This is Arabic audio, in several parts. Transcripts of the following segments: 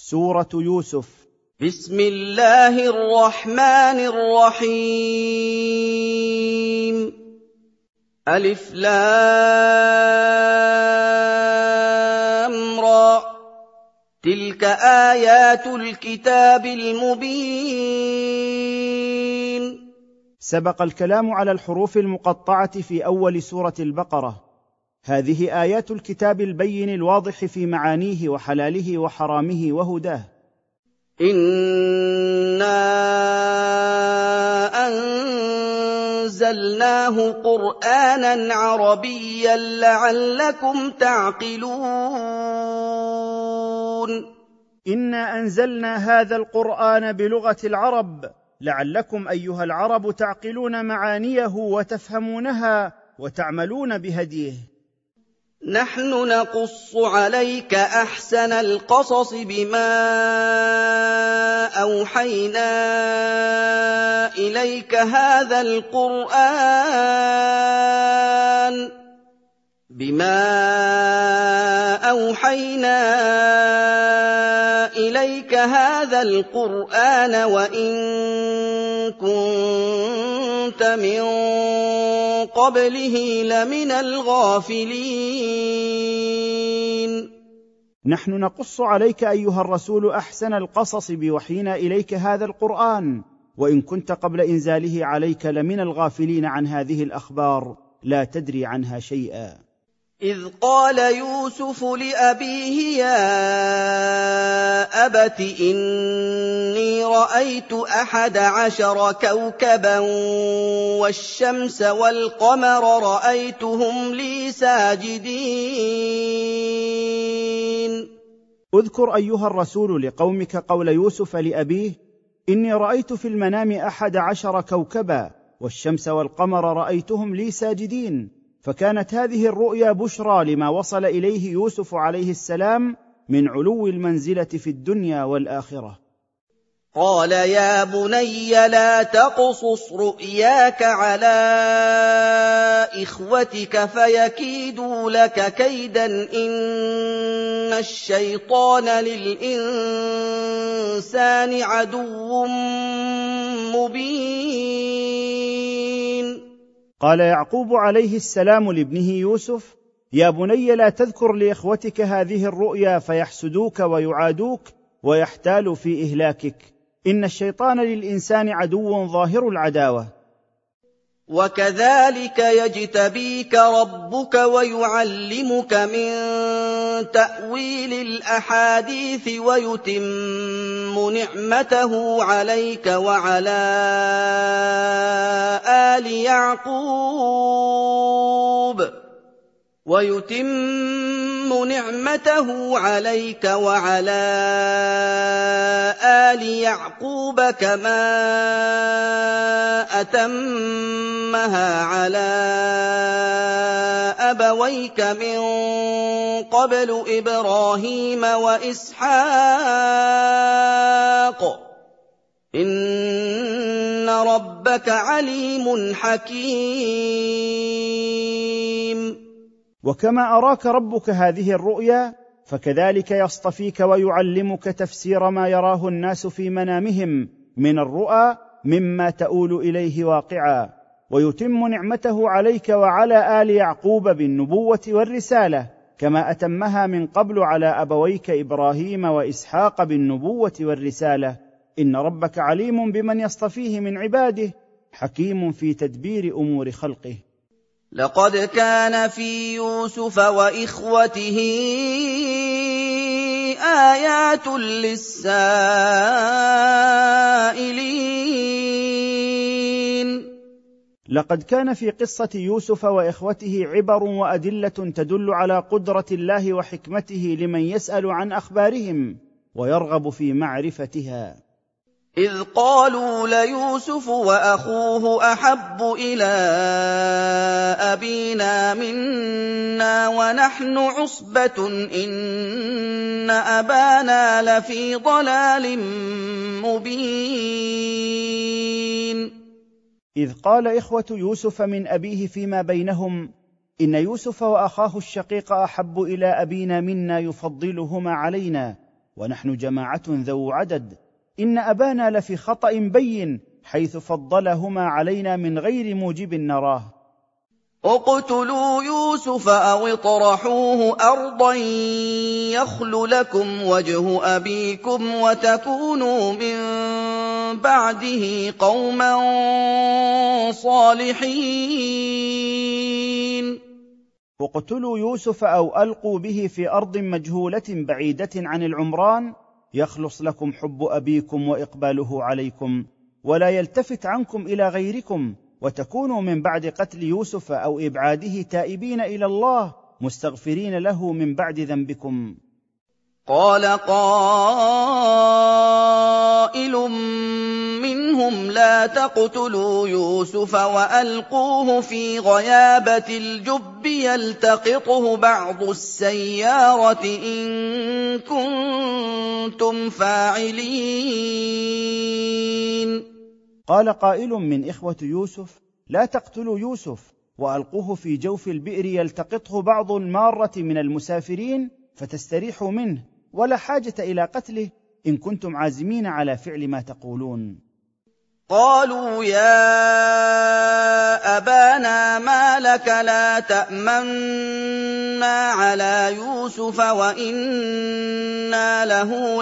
سورة يوسف. بسم الله الرحمن الرحيم. ألف لام را. تلك آيات الكتاب المبين. سبق الكلام على الحروف المقطعة في أول سورة البقرة. هذه آيات الكتاب البين الواضح في معانيه وحلاله وحرامه وهداه. إنا أنزلناه قرآنا عربيا لعلكم تعقلون. إنا أنزلنا هذا القرآن بلغة العرب لعلكم أيها العرب تعقلون معانيه وتفهمونها وتعملون بهديه. نحن نقص عليك أحسن القصص بما أوحينا إليك هذا القرآن وإن كنت من قبله لمن الغافلين. نحن نقص عليك أيها الرسول أحسن القصص بوحينا إليك هذا القرآن، وإن كنت قبل إنزاله عليك لمن الغافلين عن هذه الأخبار لا تدري عنها شيئا. إذ قال يوسف لأبيه يا أبت إني رأيت 11 كوكبا والشمس والقمر رأيتهم لي ساجدين. اذكر أيها الرسول لقومك قول يوسف لأبيه إني رأيت في المنام 11 كوكبا والشمس والقمر رأيتهم لي ساجدين. فكانت هذه الرؤيا بشرى لما وصل إليه يوسف عليه السلام من علو المنزلة في الدنيا والآخرة. قال يا بني لا تقصص رؤياك على إخوتك فيكيدوا لك كيدا إن الشيطان للإنسان عدو مبين. قال يعقوب عليه السلام لابنه يوسف يا بني لا تذكر لإخوتك هذه الرؤيا فيحسدوك ويعادوك ويحتالوا في إهلاكك، إن الشيطان للإنسان عدو ظاهر العداوة. وكذلك يجتبيك ربك ويعلمك من تأويل الأحاديث ويتم نعمته عليك وعلى آل يعقوب كما أتمها على أبويك من قبل إبراهيم وإسحاق إن ربك عليم حكيم. وكما أراك ربك هذه الرؤيا فكذلك يصطفيك ويعلمك تفسير ما يراه الناس في منامهم من الرؤى مما تؤول إليه واقعا، ويتم نعمته عليك وعلى آل يعقوب بالنبوة والرسالة كما أتمها من قبل على أبويك إبراهيم وإسحاق بالنبوة والرسالة. إن ربك عليم بمن يصطفيه من عباده حكيم في تدبير أمور خلقه. لقد كان في يوسف وإخوته آيات للسائلين. لقد كان في قصة يوسف وإخوته عبر وأدلة تدل على قدرة الله وحكمته لمن يسأل عن أخبارهم ويرغب في معرفتها. إذ قالوا ليوسف وأخوه أحب إلى أبينا منا ونحن عصبة إن أبانا لفي ضلال مبين. إذ قال إخوة يوسف من أبيه فيما بينهم إن يوسف وأخاه الشقيق أحب إلى أبينا منا يفضلهما علينا، ونحن جماعة ذو عدد، إن أبانا لفي خطأ بين حيث فضلهما علينا من غير موجب نراه. اقتلوا يوسف أو اطرحوه أرضا يخل لكم وجه أبيكم وتكونوا من بعده قوما صالحين. اقتلوا يوسف أو ألقوا به في أرض مجهولة بعيدة عن العمران، يخلص لكم حب أبيكم وإقباله عليكم، ولا يلتفت عنكم إلى غيركم، وتكونوا من بعد قتل يوسف أو إبعاده تائبين إلى الله مستغفرين له من بعد ذنبكم. قال قائل منهم لا تقتلوا يوسف وألقوه في غيابة الجب يلتقطه بعض السيارة إن كنتم فاعلين. قال قائل من إخوة يوسف لا تقتلوا يوسف وألقوه في جوف البئر يلتقطه بعض المارة من المسافرين فتستريحوا منه، ولا حاجة إلى قتله إن كنتم عازمين على فعل ما تقولون. قالوا يا أبانا ما لك لا تأمنا على يوسف وإنا له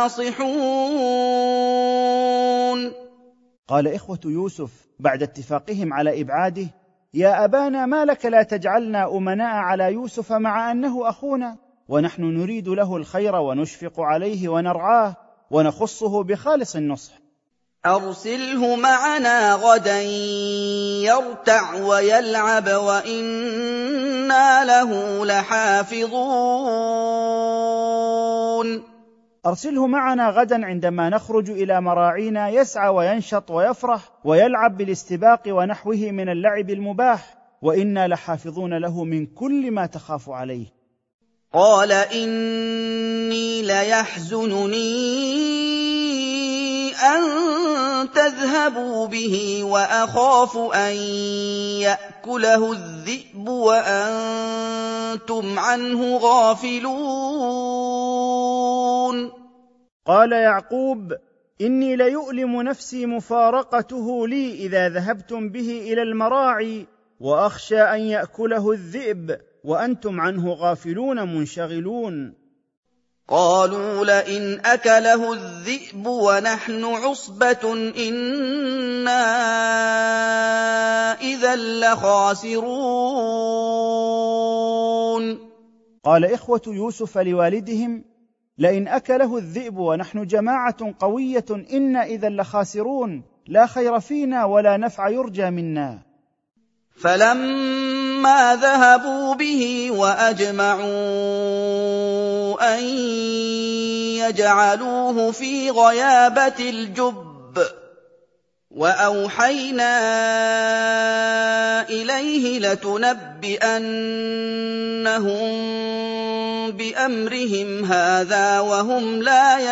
لناصحون. قال إخوة يوسف بعد اتفاقهم على إبعاده: يا أبانا ما لك لا تجعلنا أمناء على يوسف مع أنه أخونا، ونحن نريد له الخير ونشفق عليه ونرعاه ونخصه بخالص النصح. أرسله معنا غدا يرتع ويلعب وإنا له لحافظون. أرسله معنا غدا عندما نخرج إلى مراعينا يسعى وينشط ويفرح ويلعب بالاستباق ونحوه من اللعب المباح، وإنا لحافظون له من كل ما تخاف عليه. قال إني ليحزنني أن تذهبوا به وأخاف أن يأكله الذئب وأنتم عنه غافلون. قال يعقوب: إني ليؤلم نفسي مفارقته لي إذا ذهبتم به إلى المراعي، وأخشى أن يأكله الذئب وأنتم عنه غافلون منشغلون. قالوا لئن أكله الذئب ونحن عصبة إنا إذا لخاسرون. قال إخوة يوسف لوالدهم: لئن أكله الذئب ونحن جماعة قوية إنا إذا لخاسرون، لا خير فينا ولا نفع يرجى منا. فلما ذهبوا به وأجمعوا أن يجعلوه في غيابة الجب وأوحينا إليه لتنبئنهم بأمرهم هذا وهم لا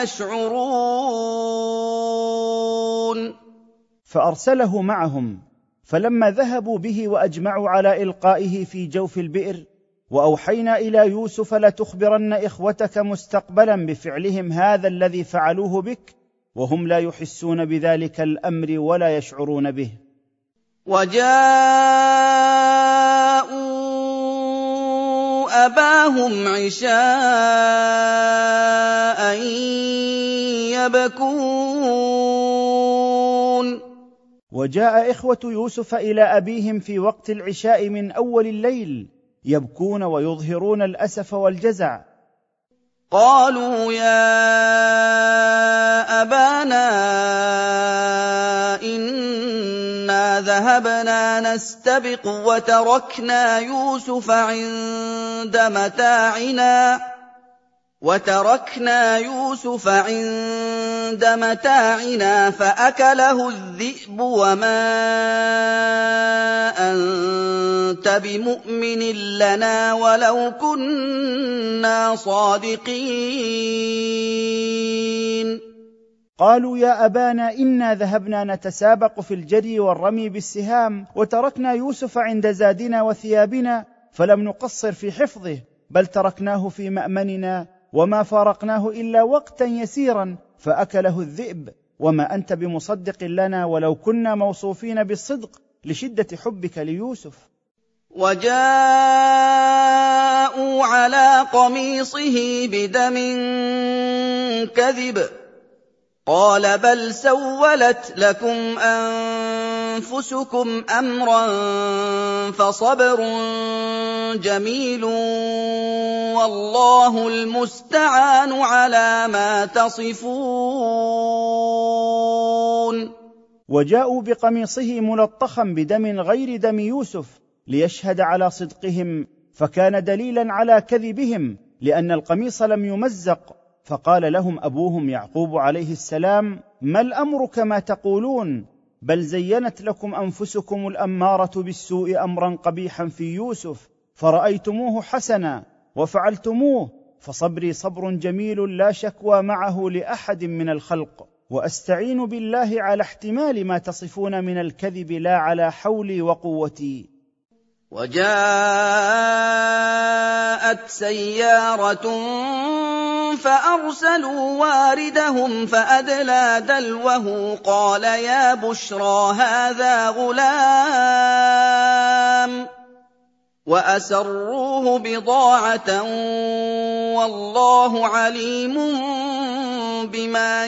يشعرون. فأرسله معهم، فلما ذهبوا به وأجمعوا على إلقائه في جوف البئر، وأوحينا إلى يوسف لتخبرن إخوتك مستقبلا بفعلهم هذا الذي فعلوه بك، وهم لا يحسون بذلك الأمر ولا يشعرون به. وجاءوا أباهم عشاء يبكون. وجاء إخوة يوسف إلى أبيهم في وقت العشاء من أول الليل يبكون ويظهرون الأسف والجزع. قالوا يا أبانا إنا ذهبنا نستبق وتركنا يوسف عند متاعنا فأكله الذئب وما أنت بمؤمن لنا ولو كنا صادقين. قالوا يا أبانا إنا ذهبنا نتسابق في الجري والرمي بالسهام وتركنا يوسف عند زادنا وثيابنا، فلم نقصر في حفظه بل تركناه في مأمننا وما فارقناه إلا وقتا يسيرا فأكله الذئب، وما أنت بمصدق لنا ولو كنا موصوفين بالصدق لشدة حبك ليوسف. وجاءوا على قميصه بدم كذب قال بل سولت لكم أنفسكم أمرا فصبر جميل والله المستعان على ما تصفون. وجاءوا بقميصه ملطخا بدم غير دم يوسف ليشهد على صدقهم، فكان دليلا على كذبهم لأن القميص لم يمزق. فقال لهم أبوهم يعقوب عليه السلام: ما الأمر كما تقولون؟ بل زينت لكم أنفسكم الأمارة بالسوء أمرا قبيحا في يوسف فرأيتموه حسنا وفعلتموه، فصبري صبر جميل لا شكوى معه لأحد من الخلق، وأستعين بالله على احتمال ما تصفون من الكذب لا على حولي وقوتي. وجاءت سيارة فأرسلوا واردهم فأدلى دلوه قال يا بشرى هذا غلام وأسروه بضاعة والله عليم بما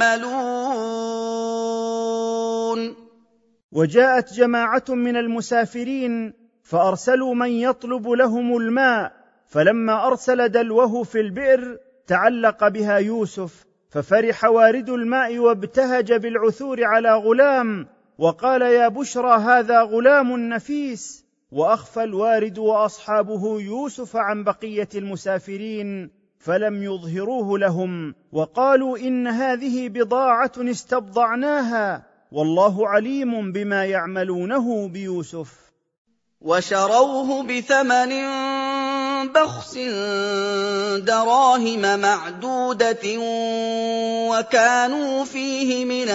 يعملون. وجاءت جماعة من المسافرين فأرسلوا من يطلب لهم الماء، فلما أرسل دلوه في البئر تعلق بها يوسف، ففرح وارد الماء وابتهج بالعثور على غلام وقال يا بشرى هذا غلام نفيس. وأخفى الوارد وأصحابه يوسف عن بقية المسافرين فلم يظهروه لهم، وقالوا إن هذه بضاعة استبضعناها والله عليم بما يعملونه بيوسف. وشروه بثمن بخس دراهم معدودة وكانوا فيه من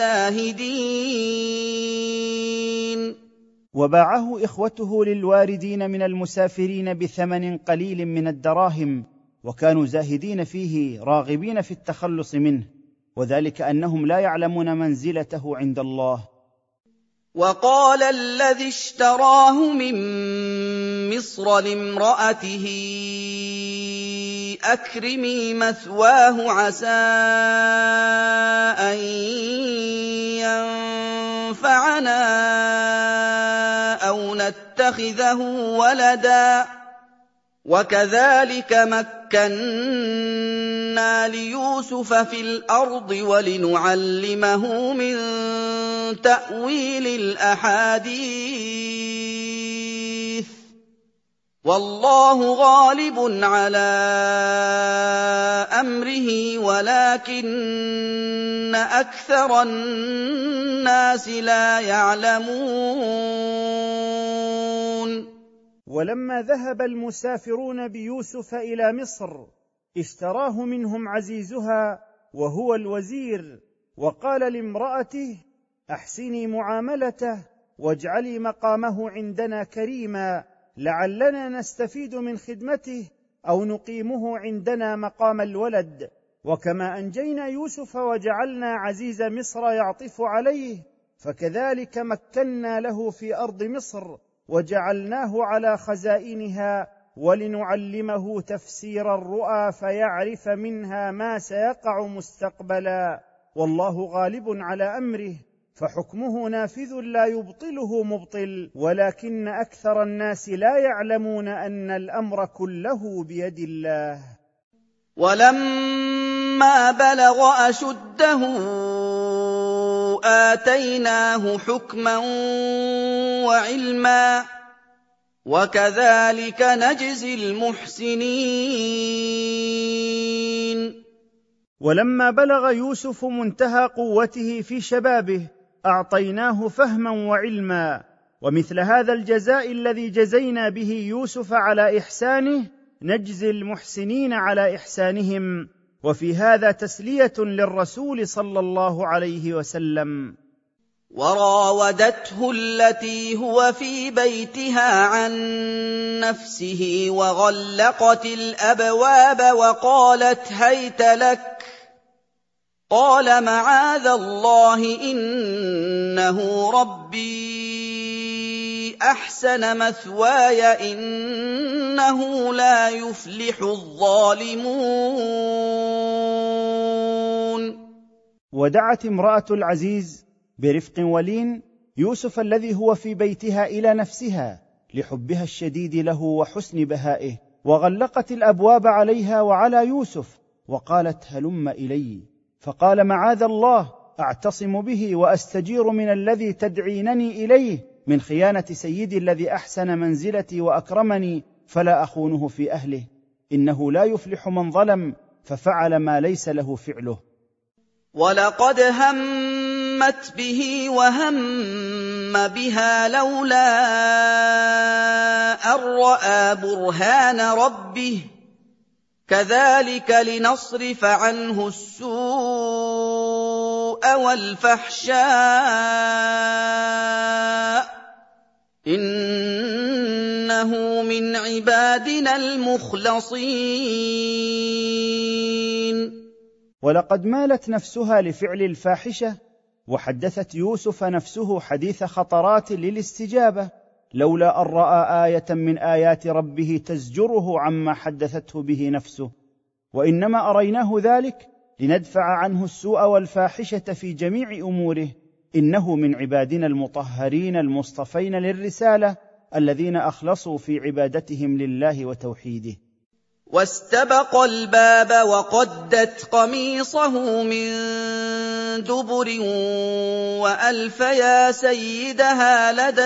الزاهدين. وباعه إخوته للواردين من المسافرين بثمن قليل من الدراهم، وكانوا زاهدين فيه راغبين في التخلص منه، وذلك أنهم لا يعلمون منزلته عند الله. وقال الذي اشتراه من مصر لامرأته أكرمي مثواه عسى أن ينفعنا أو نتخذه ولدا وكذلك مكنا ليوسف في الأرض ولنعلمه من تأويل الأحاديث والله غالب على أمره ولكن أكثر الناس لا يعلمون. ولما ذهب المسافرون بيوسف إلى مصر اشتراه منهم عزيزها وهو الوزير، وقال لامرأته أحسني معاملته واجعلي مقامه عندنا كريما لعلنا نستفيد من خدمته أو نقيمه عندنا مقام الولد، وكما أنجينا يوسف وجعلنا عزيز مصر يعطف عليه فكذلك مكنا له في أرض مصر وجعلناه على خزائنها ولنعلمه تفسير الرؤى فيعرف منها ما سيقع مستقبلا والله غالب على أمره فحكمه نافذ لا يبطله مبطل ولكن أكثر الناس لا يعلمون أن الأمر كله بيد الله. ولما بلغ أشده آتيناه حكما وعلما وكذلك نجزي المحسنين. ولما بلغ يوسف منتهى قوته في شبابه أعطيناه فهما وعلما، ومثل هذا الجزاء الذي جزينا به يوسف على إحسانه نجزي المحسنين على إحسانهم، وفي هذا تسلية للرسول صلى الله عليه وسلم. وراودته التي هو في بيتها عن نفسه وغلقت الأبواب وقالت هيت لك قال معاذ الله إنه ربي أحسن مثواي إنه لا يفلح الظالمون. ودعت امرأة العزيز برفق ولين يوسف الذي هو في بيتها إلى نفسها لحبها الشديد له وحسن بهائه، وغلقت الأبواب عليها وعلى يوسف وقالت هلم إلي، فقال معاذ الله أعتصم به وأستجير من الذي تدعينني إليه من خيانة سيدي الذي أحسن منزلتي وأكرمني، فلا أخونه في أهله، إنه لا يفلح من ظلم ففعل ما ليس له فعله. ولقد همت به وهم بها لولا أن رأى برهان ربه كذلك لنصرف عنه السوء والفحشاء إنه من عبادنا المخلصين. ولقد مالت نفسها لفعل الفاحشة، وحدثت يوسف نفسه حديث خطرات للاستجابة لولا أن رأى آية من آيات ربه تزجره عما حدثته به نفسه، وإنما أريناه ذلك لندفع عنه السوء والفاحشة في جميع أموره، إنه من عبادنا المطهرين المصطفين للرسالة الذين أخلصوا في عبادتهم لله وتوحيده. واستبق الباب وقدت قميصه من دبر وألف يا سيدها لدى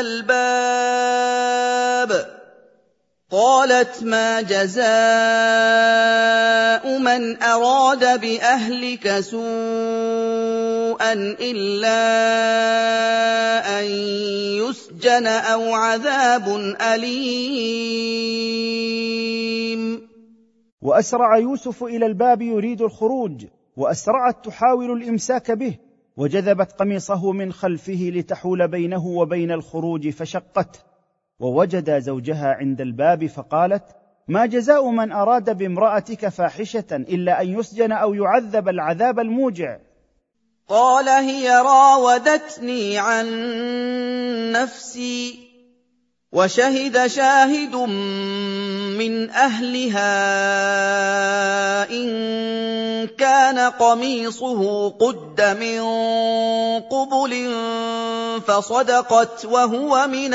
الباب قالت ما جزاء من أراد بأهلك سوءا إلا أن يسجن أو عذاب أليم. وأسرع يوسف إلى الباب يريد الخروج، وأسرعت تحاول الإمساك به، وجذبت قميصه من خلفه لتحول بينه وبين الخروج فشقته، ووجد زوجها عند الباب فقالت ما جزاء من أراد بامرأتك فاحشة إلا أن يسجن أو يعذب العذاب الموجع؟ قال هي راودتني عن نفسي وشهد شاهد من أهلها إن كان قميصه قد من قبل فصدقت وهو من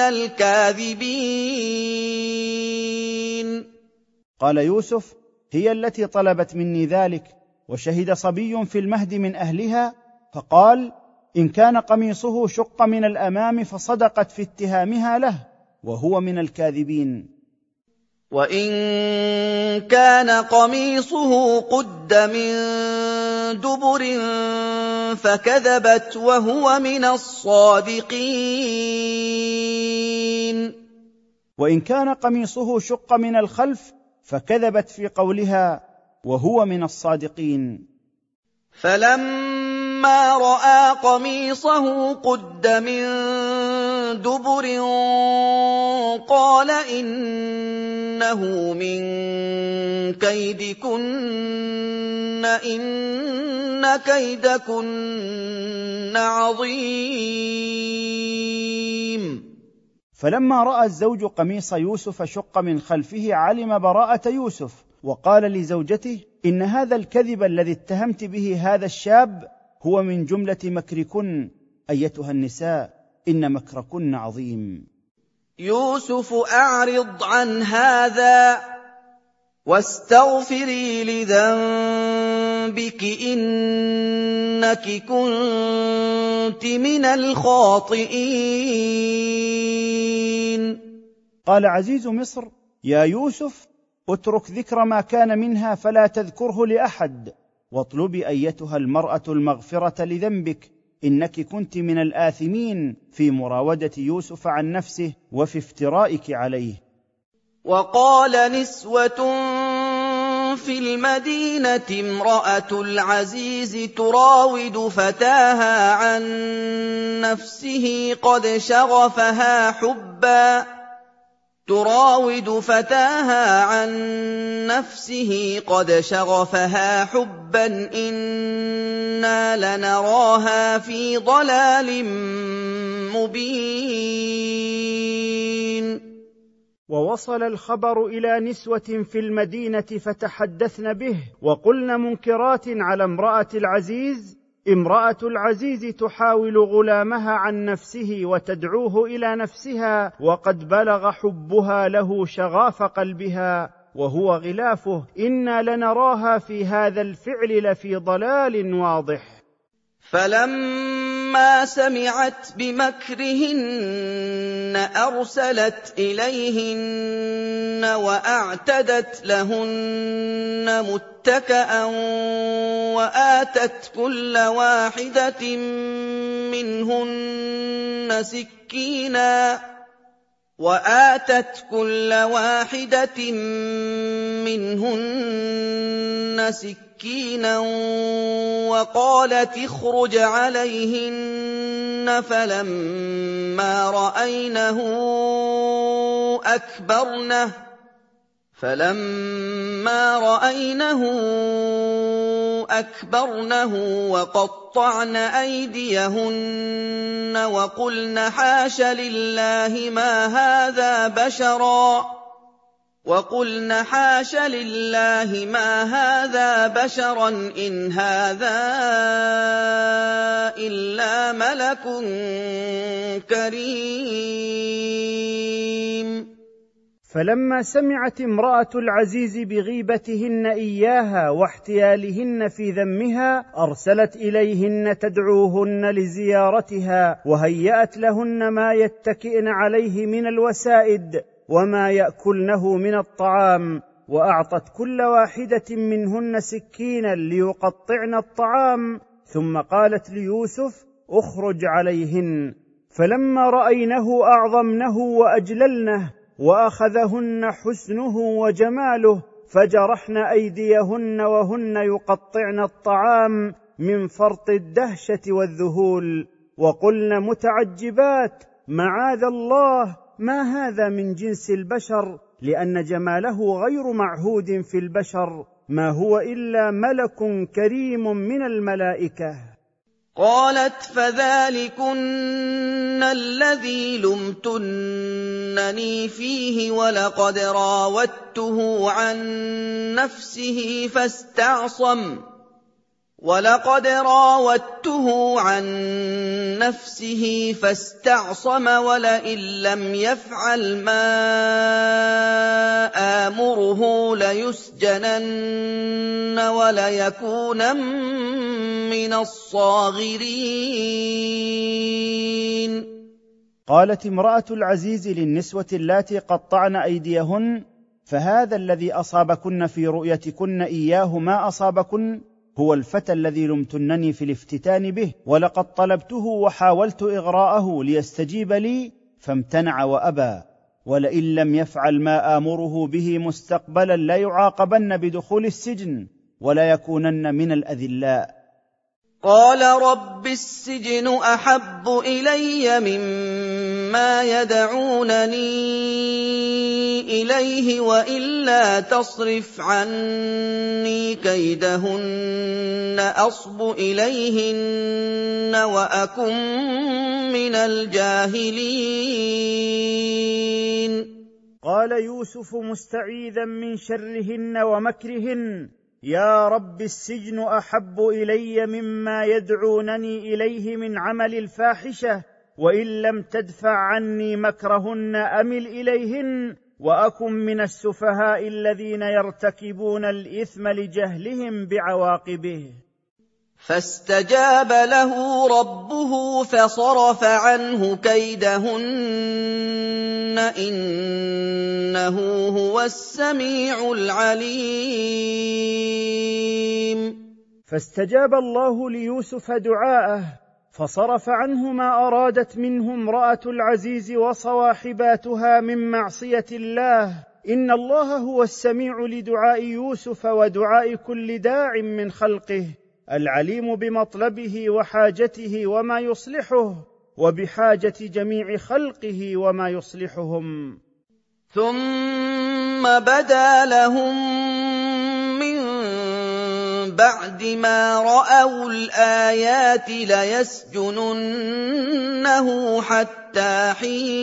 الكاذبين. قال يوسف هي التي طلبت مني ذلك، وشهد صبي في المهد من أهلها فقال إن كان قميصه شق من الأمام فصدقت في اتهامها له وهو من الكاذبين. وإن كان قميصه قد من دبر فكذبت وهو من الصادقين. وإن كان قميصه شق من الخلف فكذبت في قولها وهو من الصادقين. فلما رأى قميصه قد من دبر قال إنه من كيدكن إن كيدكن عظيم. فلما رأى الزوج قميص يوسف شق من خلفه علم براءة يوسف، وقال لزوجته إن هذا الكذب الذي اتهمت به هذا الشاب هو من جملة مكركن أيتها النساء إن مكركن عظيم. يوسف أعرض عن هذا واستغفري لذنبك إنك كنت من الخاطئين. قال عزيز مصر يا يوسف اترك ذكر ما كان منها فلا تذكره لأحد، واطلبي أيتها المرأة المغفرة لذنبك إنك كنت من الآثمين في مراودة يوسف عن نفسه وفي افترائك عليه. وقال نسوة في المدينة امرأة العزيز تراود فتاها عن نفسه قد شغفها حبا إنا لنراها في ضلال مبين. ووصل الخبر إلى نسوة في المدينة فتحدثن به وقلن منكرات على امرأة العزيز تحاول غلامها عن نفسه وتدعوه إلى نفسها، وقد بلغ حبها له شغاف قلبها وهو غلافه، إنا لنراها في هذا الفعل لفي ضلال واضح. فلما سمعت بمكرهن أرسلت إليهن وأعتدت لهن متكأ وآتت كل واحدة منهن سكينا وقالت اخرج عليهن، فلما رأينه أكبرنه وقطعن أيديهن وقلن حاش لله ما هذا بشرا إن هذا إلا ملك كريم. فلما سمعت امرأة العزيز بغيبتهن إياها واحتيالهن في ذمها أرسلت إليهن تدعوهن لزيارتها، وهيأت لهن ما يتكئن عليه من الوسائد وما يأكلنه من الطعام، وأعطت كل واحدة منهن سكينا ليقطعن الطعام، ثم قالت ليوسف اخرج عليهن. فلما رأينه أعظمنه وأجللنه وأخذهن حسنه وجماله، فجرحن أيديهن وهن يقطعن الطعام من فرط الدهشة والذهول، وقلن متعجبات معاذ الله ما هذا من جنس البشر، لأن جماله غير معهود في البشر، ما هو إلا ملك كريم من الملائكة. قالت فذلكن الذي لمتنني فيه ولقد راودته عن نفسه فاستعصم ولئن لم يفعل ما آمره ليسجنن وليكونن من الصاغرين. قالت امرأة العزيز للنسوة اللاتي قطعن أيديهن: فهذا الذي أصابكن في رؤيتكن إياه ما أصابكن هو الفتى الذي لمتنني في الافتتان به، ولقد طلبته وحاولت إغراءه ليستجيب لي فامتنع وأبى، ولئن لم يفعل ما آمره به مستقبلا لا يعاقبن بدخول السجن ولا يكونن من الأذلاء. قال رب السجن أحب إلي مما يدعونني إليه وإلا تصرف عني كيدهن أصب إليهن وأكن من الجاهلين. قال يوسف مستعيذا من شرهن ومكرهن: يا رب السجن أحب إلي مما يدعونني إليه من عمل الفاحشة، وإن لم تدفع عني مكرهن أمل إليهن وأكن من السفهاء الذين يرتكبون الإثم لجهلهم بعواقبه. فاستجاب له ربه فصرف عنه كيدهن إنه هو السميع العليم. فاستجاب الله ليوسف دعاءه فصرف عنه ما أرادت منه امرأة العزيز وصواحباتها من معصية الله، إن الله هو السميع لدعاء يوسف ودعاء كل داع من خلقه، العليم بمطلبه وحاجته وما يصلحه، وبحاجة جميع خلقه وما يصلحهم. ثم بدا لهم من بعد ما رأوا الآيات ليسجننه حتى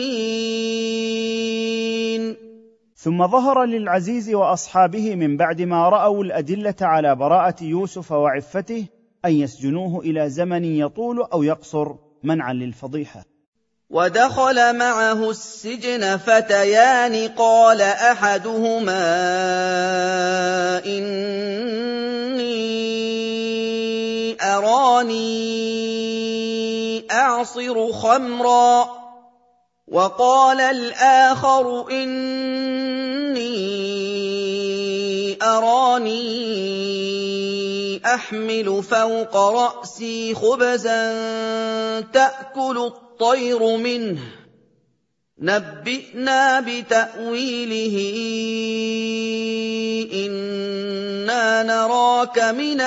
حين. ثم ظهر للعزيز وأصحابه من بعد ما رأوا الأدلة على براءة يوسف وعفته أن يسجنوه إلى زمن يطول أو يقصر منعا للفضيحة. ودخل معه السجن فتيان قال أحدهما إني أراني أعصر خمرا وقال الآخر إني أراني أحمل فوق رأسي خبزا تأكل الطير منه نبئنا بتأويله إنا نراك من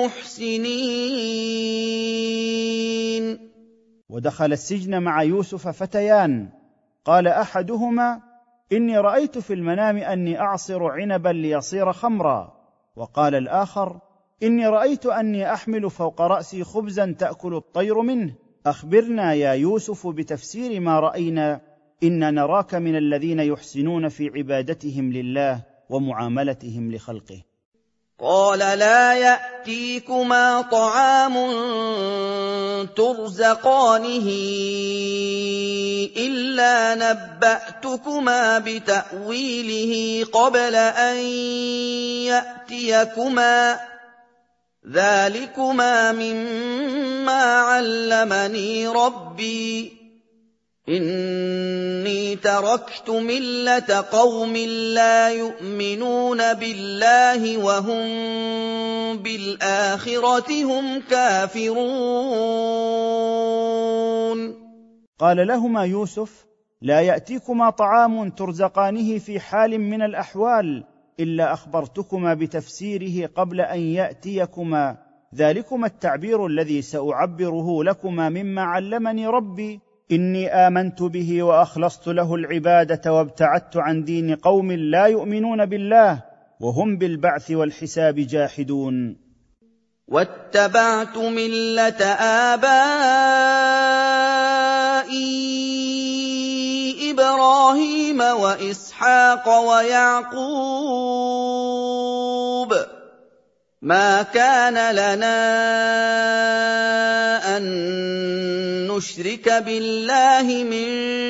المحسنين. ودخل السجن مع يوسف فتيان قال أحدهما إني رأيت في المنام أني أعصر عنبا ليصير خمرا، وقال الآخر إني رأيت أني أحمل فوق رأسي خبزا تأكل الطير منه، أخبرنا يا يوسف بتفسير ما رأينا، إنا نراك من الذين يحسنون في عبادتهم لله ومعاملتهم لخلقه. قال لا يأتيكما طعام ترزقانه إلا نبأتكما بتأويله قبل أن يأتيكما ذلكما مما علمني ربي إني تركت ملة قوم لا يؤمنون بالله وهم بالآخرة هم كافرون. قال لهما يوسف لا يأتيكما طعام ترزقانه في حال من الأحوال إلا أخبرتكما بتفسيره قبل أن يأتيكما، ذلكما التعبير الذي سأعبره لكما مما علمني ربي، إني آمنت به وأخلصت له العبادة وابتعدت عن دين قوم لا يؤمنون بالله وهم بالبعث والحساب جاحدون. واتبعت ملة آبائي إبراهيم وإسحاق ويعقوب ما كان لنا أن نشرك بالله من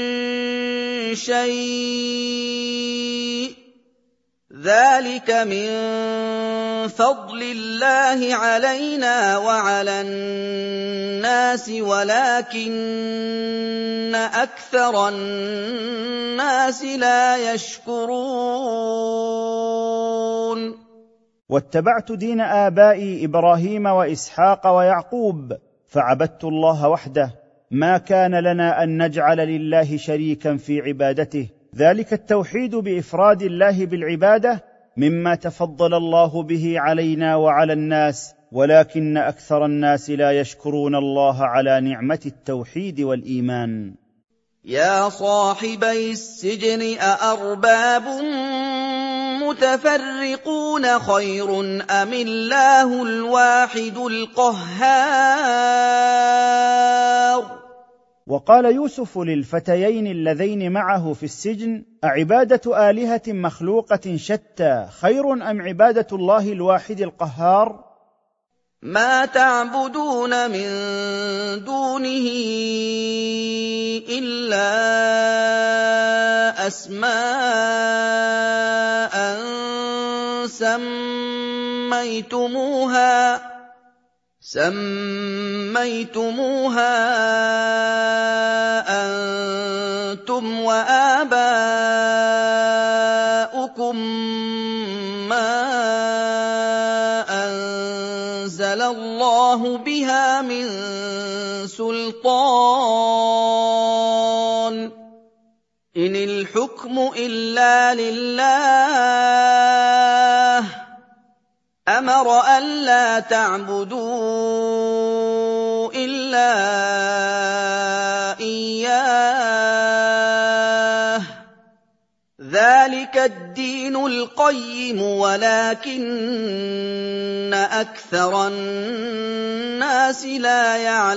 شيء ذلك من فضل الله علينا وعلى الناس ولكن أكثر الناس لا يشكرون. واتبعت دين آبائي إبراهيم وإسحاق ويعقوب فعبدت الله وحده، ما كان لنا أن نجعل لله شريكا في عبادته، ذلك التوحيد بإفراد الله بالعبادة مما تفضل الله به علينا وعلى الناس، ولكن أكثر الناس لا يشكرون الله على نعمة التوحيد والإيمان. يا صاحبي السجن أأرباب متفرقون خير أم الله الواحد القهار. وقال يوسف للفتيين اللذين معه في السجن أعبادة آلهة مخلوقة شتى خير أم عبادة الله الواحد القهار؟ ما تعبدون من دونه إلا أسماء سميتموها أنتم وآباؤكم ما أنزل الله بها من سلطان إِنِ الْحُكْمُ إِلَّا لِلَّهِ أَمَرَ أَلَّا تَعْبُدُوا إِلَّا إِيَّاهُ ۚ ذَٰلِكَ الدِّينُ الْقَيِّمُ وَلَٰكِنَّ أَكْثَرَ النَّاسِ لَا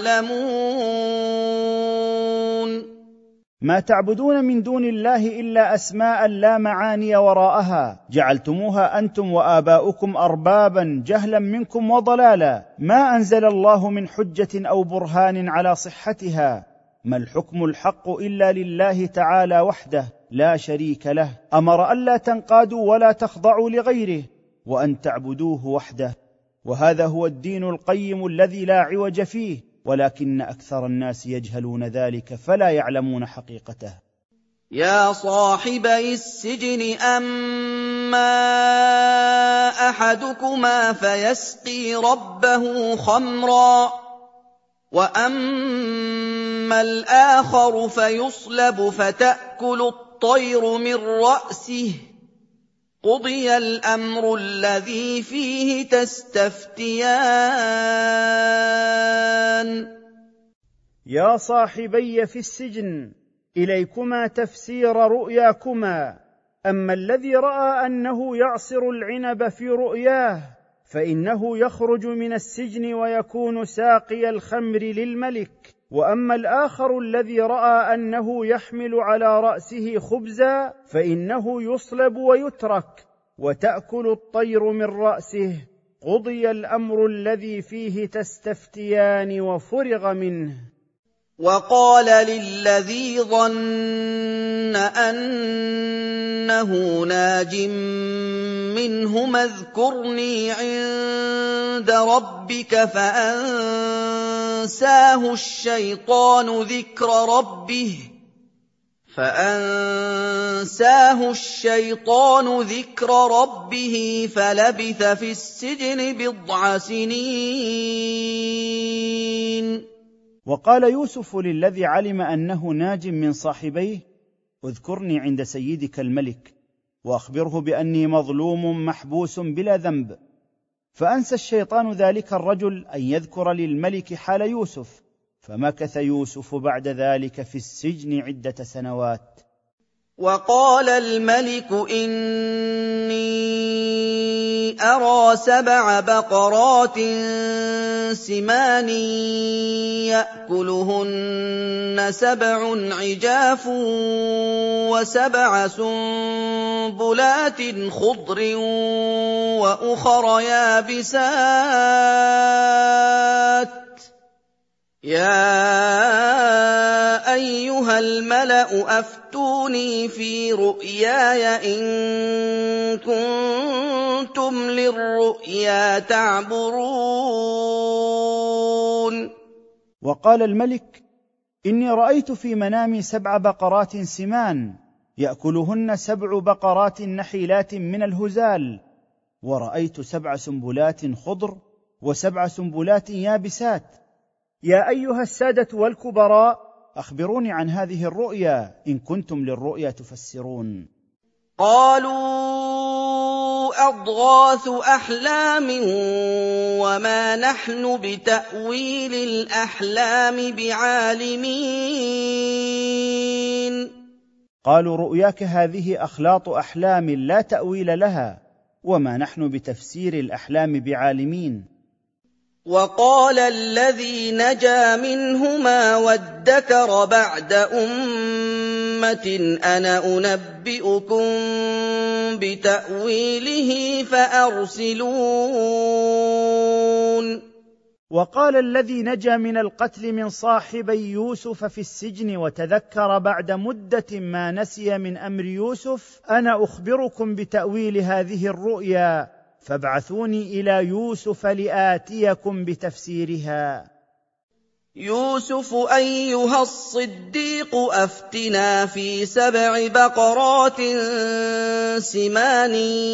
يَعْلَمُونَ ما تعبدون من دون الله إلا أسماء لا معاني وراءها جعلتموها أنتم وآباؤكم أربابا جهلا منكم وضلالا، ما أنزل الله من حجة أو برهان على صحتها. ما الحكم الحق إلا لله تعالى وحده لا شريك له، أمر ألا تنقادوا ولا تخضعوا لغيره، وأن تعبدوه وحده، وهذا هو الدين القيم الذي لا عوج فيه، ولكن أكثر الناس يجهلون ذلك فلا يعلمون حقيقته. يا صاحبي السجن أما أحدكما فيسقي ربه خمرا وأما الآخر فيصلب فتأكل الطير من رأسه قضي الأمر الذي فيه تستفتيان. يا صاحبي في السجن إليكما تفسير رؤياكما. أما الذي رأى أنه يعصر العنب في رؤياه فإنه يخرج من السجن ويكون ساقي الخمر للملك، وأما الآخر الذي رأى أنه يحمل على رأسه خبزا فإنه يصلب ويترك وتأكل الطير من رأسه قضي الأمر الذي فيه تستفتيان وفرغ منه. وقال للذي ظن أنه ناج منهما اذكرني عند ربك فأنساه الشيطان ذكر ربه فلبث في السجن بضع سنين. وقال يوسف للذي علم أنه ناج من صاحبيه اذكرني عند سيدك الملك وأخبره بأني مظلوم محبوس بلا ذنب، فأنسى الشيطان ذلك الرجل أن يذكر للملك حال يوسف، فمكث يوسف بعد ذلك في السجن عدة سنوات. وقال الملك إني أرى 7 بقرات سمان يأكلهن 7 عجاف و7 سنبلات خضر وأخر يابسات يا أيها الملأ أفتوني في رؤياي إن كنتم للرؤيا تعبرون. وقال الملك إني رأيت في منامي 7 بقرات سمان يأكلهن 7 بقرات نحيلات من الهزال، ورأيت 7 سنبلات خضر و7 سنبلات يابسات. يا أيها السادة والكبراء أخبروني عن هذه الرؤيا إن كنتم للرؤيا تفسرون. قالوا أضغاث أحلام وما نحن بتأويل الأحلام بعالمين. قالوا رؤياك هذه أخلاط أحلام لا تأويل لها، وما نحن بتفسير الأحلام بعالمين. وقال الذي نجا منهما وادكر بعد أمة أنا أنبئكم بتأويله فأرسلون. وقال الذي نجا من القتل من صاحبي يوسف في السجن وتذكر بعد مدة ما نسي من أمر يوسف أنا أخبركم بتأويل هذه الرؤيا فابعثوني إلى يوسف لآتيكم بتفسيرها. يوسف أيها الصديق أفتنا في 7 بقرات سمان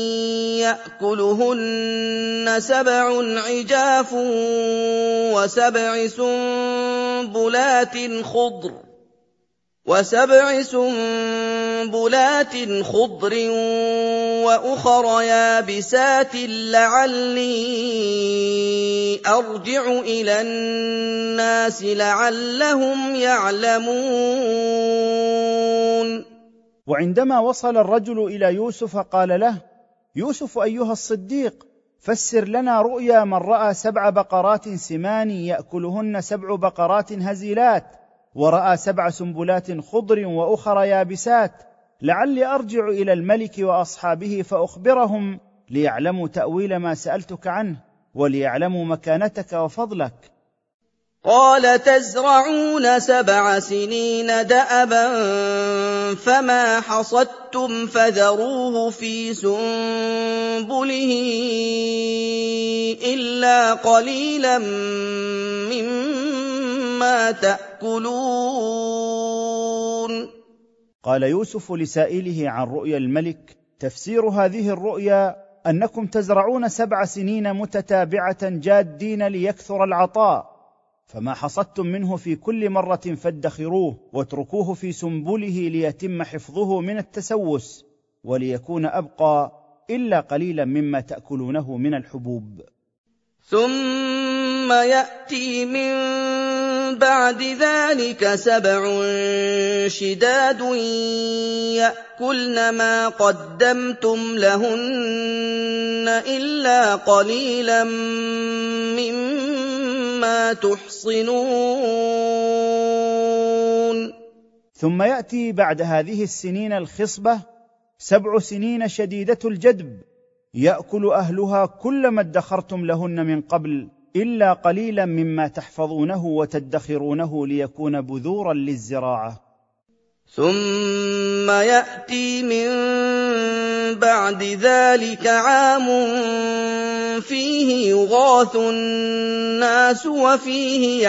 يأكلهن 7 عجاف و7 سنبلات خضر وَسَبْعِ سُنبُلَاتٍ خُضْرٍ وَأُخَرَ يَابِسَاتٍ لَّعَلِّي أَرْجِعُ إِلَى النَّاسِ لَعَلَّهُمْ يَعْلَمُونَ. وعندما وصل الرجل إلى يوسف قال له: يوسف أيها الصديق، فسر لنا رؤيا من رأى 7 بقرات سمان يأكلهن 7 بقرات هزيلات، ورأى 7 سنبلات خضر وأخر يابسات، لعلي أرجع إلى الملك وأصحابه فأخبرهم ليعلموا تأويل ما سألتك عنه وليعلموا مكانتك وفضلك. قال: تزرعون 7 سنين دأبا فما حصدتم فذروه في سنبله إلا قليلا مما تأكلون. قال يوسف لسائله عن رؤيا الملك: تفسير هذه الرؤيا أنكم تزرعون 7 سنين متتابعة جادين ليكثر العطاء، فما حصدتم منه في كل مرة فادخروه واتركوه في سنبله ليتم حفظه من التسوس، وليكون أبقى إلا قليلا مما تأكلونه من الحبوب. ثم يأتي من بعد ذلك 7 شداد يأكلن ما قدمتم لهن إلا قليلا مما تحصنون. ثم يأتي بعد هذه السنين الخصبة 7 سنين شديدة الجدب يأكل أهلها كل ما ادخرتم لهن من قبل إلا قليلا مما تحفظونه وتدخرونه ليكون بذورا للزراعة. ثم يأتي من بعد ذلك عام فيه يغاث الناس وفيه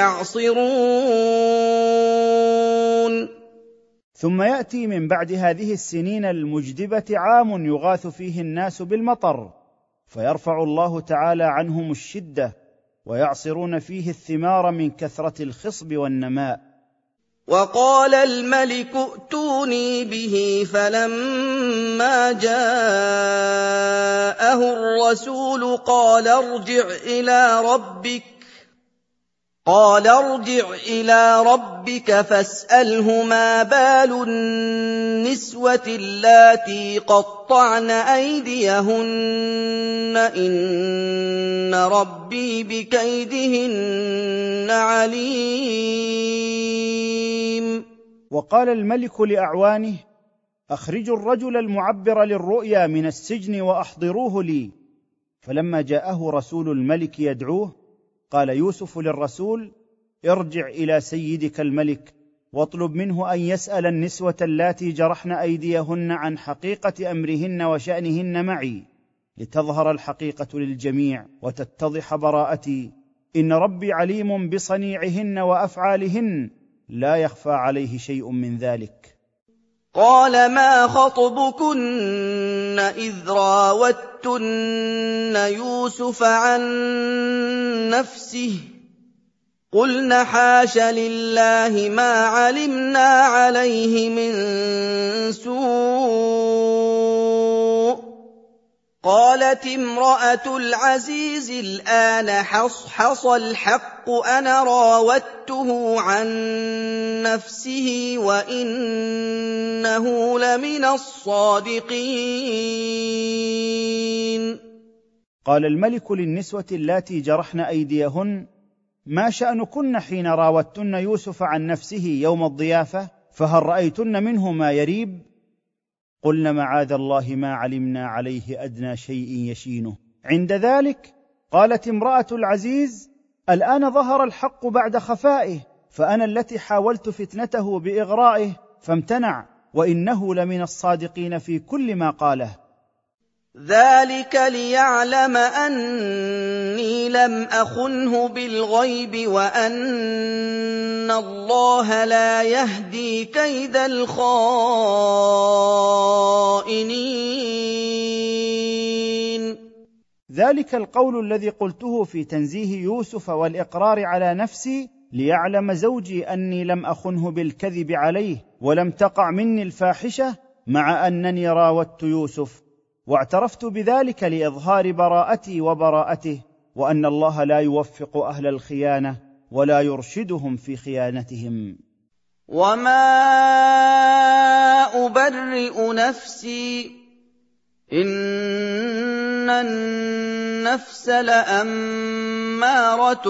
يعصرون. ثم يأتي من بعد هذه السنين المجدبة عام يغاث فيه الناس بالمطر، فيرفع الله تعالى عنهم الشدة ويعصرون فيه الثمار من كثرة الخصب والنماء. وقال الملك ائتوني به فلما جاءه الرسول قال ارجع إلى ربك فاسأله ما بال النسوة اللاتي قطعن أيديهن إن ربي بكيدهن عليم. وقال الملك لأعوانه: أخرجوا الرجل المعبر للرؤيا من السجن وأحضروه لي. فلما جاءه رسول الملك يدعوه قال يوسف للرسول: ارجع إلى سيدك الملك واطلب منه أن يسأل النسوة اللاتي جرحن أيديهن عن حقيقة أمرهن وشأنهن معي، لتظهر الحقيقة للجميع وتتضح براءتي، إن ربي عليم بصنيعهن وأفعالهن لا يخفى عليه شيء من ذلك. قال: ما خطبكن إذ راوتن يوسف عن نفسه قلن حاش لله ما علمنا عليه من سوء. قالت امرأة العزيز الآن حصحص الحق أنا راودته عن نفسه وإنه لمن الصادقين. قال الملك للنسوة اللاتي جرحن أيديهن: ما شأنكن حين راودتن يوسف عن نفسه يوم الضيافة؟ فهل رأيتن منه ما يريب؟ قلن معاذ الله ما علمنا عليه أدنى شيء يشينه. عند ذلك قالت امرأة العزيز: الآن ظهر الحق بعد خفائه، فأنا التي حاولت فتنته بإغرائه فامتنع، وإنه لمن الصادقين في كل ما قاله. ذلك ليعلم أني لم أخنه بالغيب وأن الله لا يهدي كيد الخائنين. ذلك القول الذي قلته في تنزيه يوسف والإقرار على نفسي ليعلم زوجي أني لم أخنه بالكذب عليه ولم تقع مني الفاحشة، مع أنني راودت يوسف، واعترفت بذلك لإظهار براءتي وبراءته، وأن الله لا يوفق أهل الخيانة ولا يرشدهم في خيانتهم. وما أبرئ نفسي، إن النفس لأمارة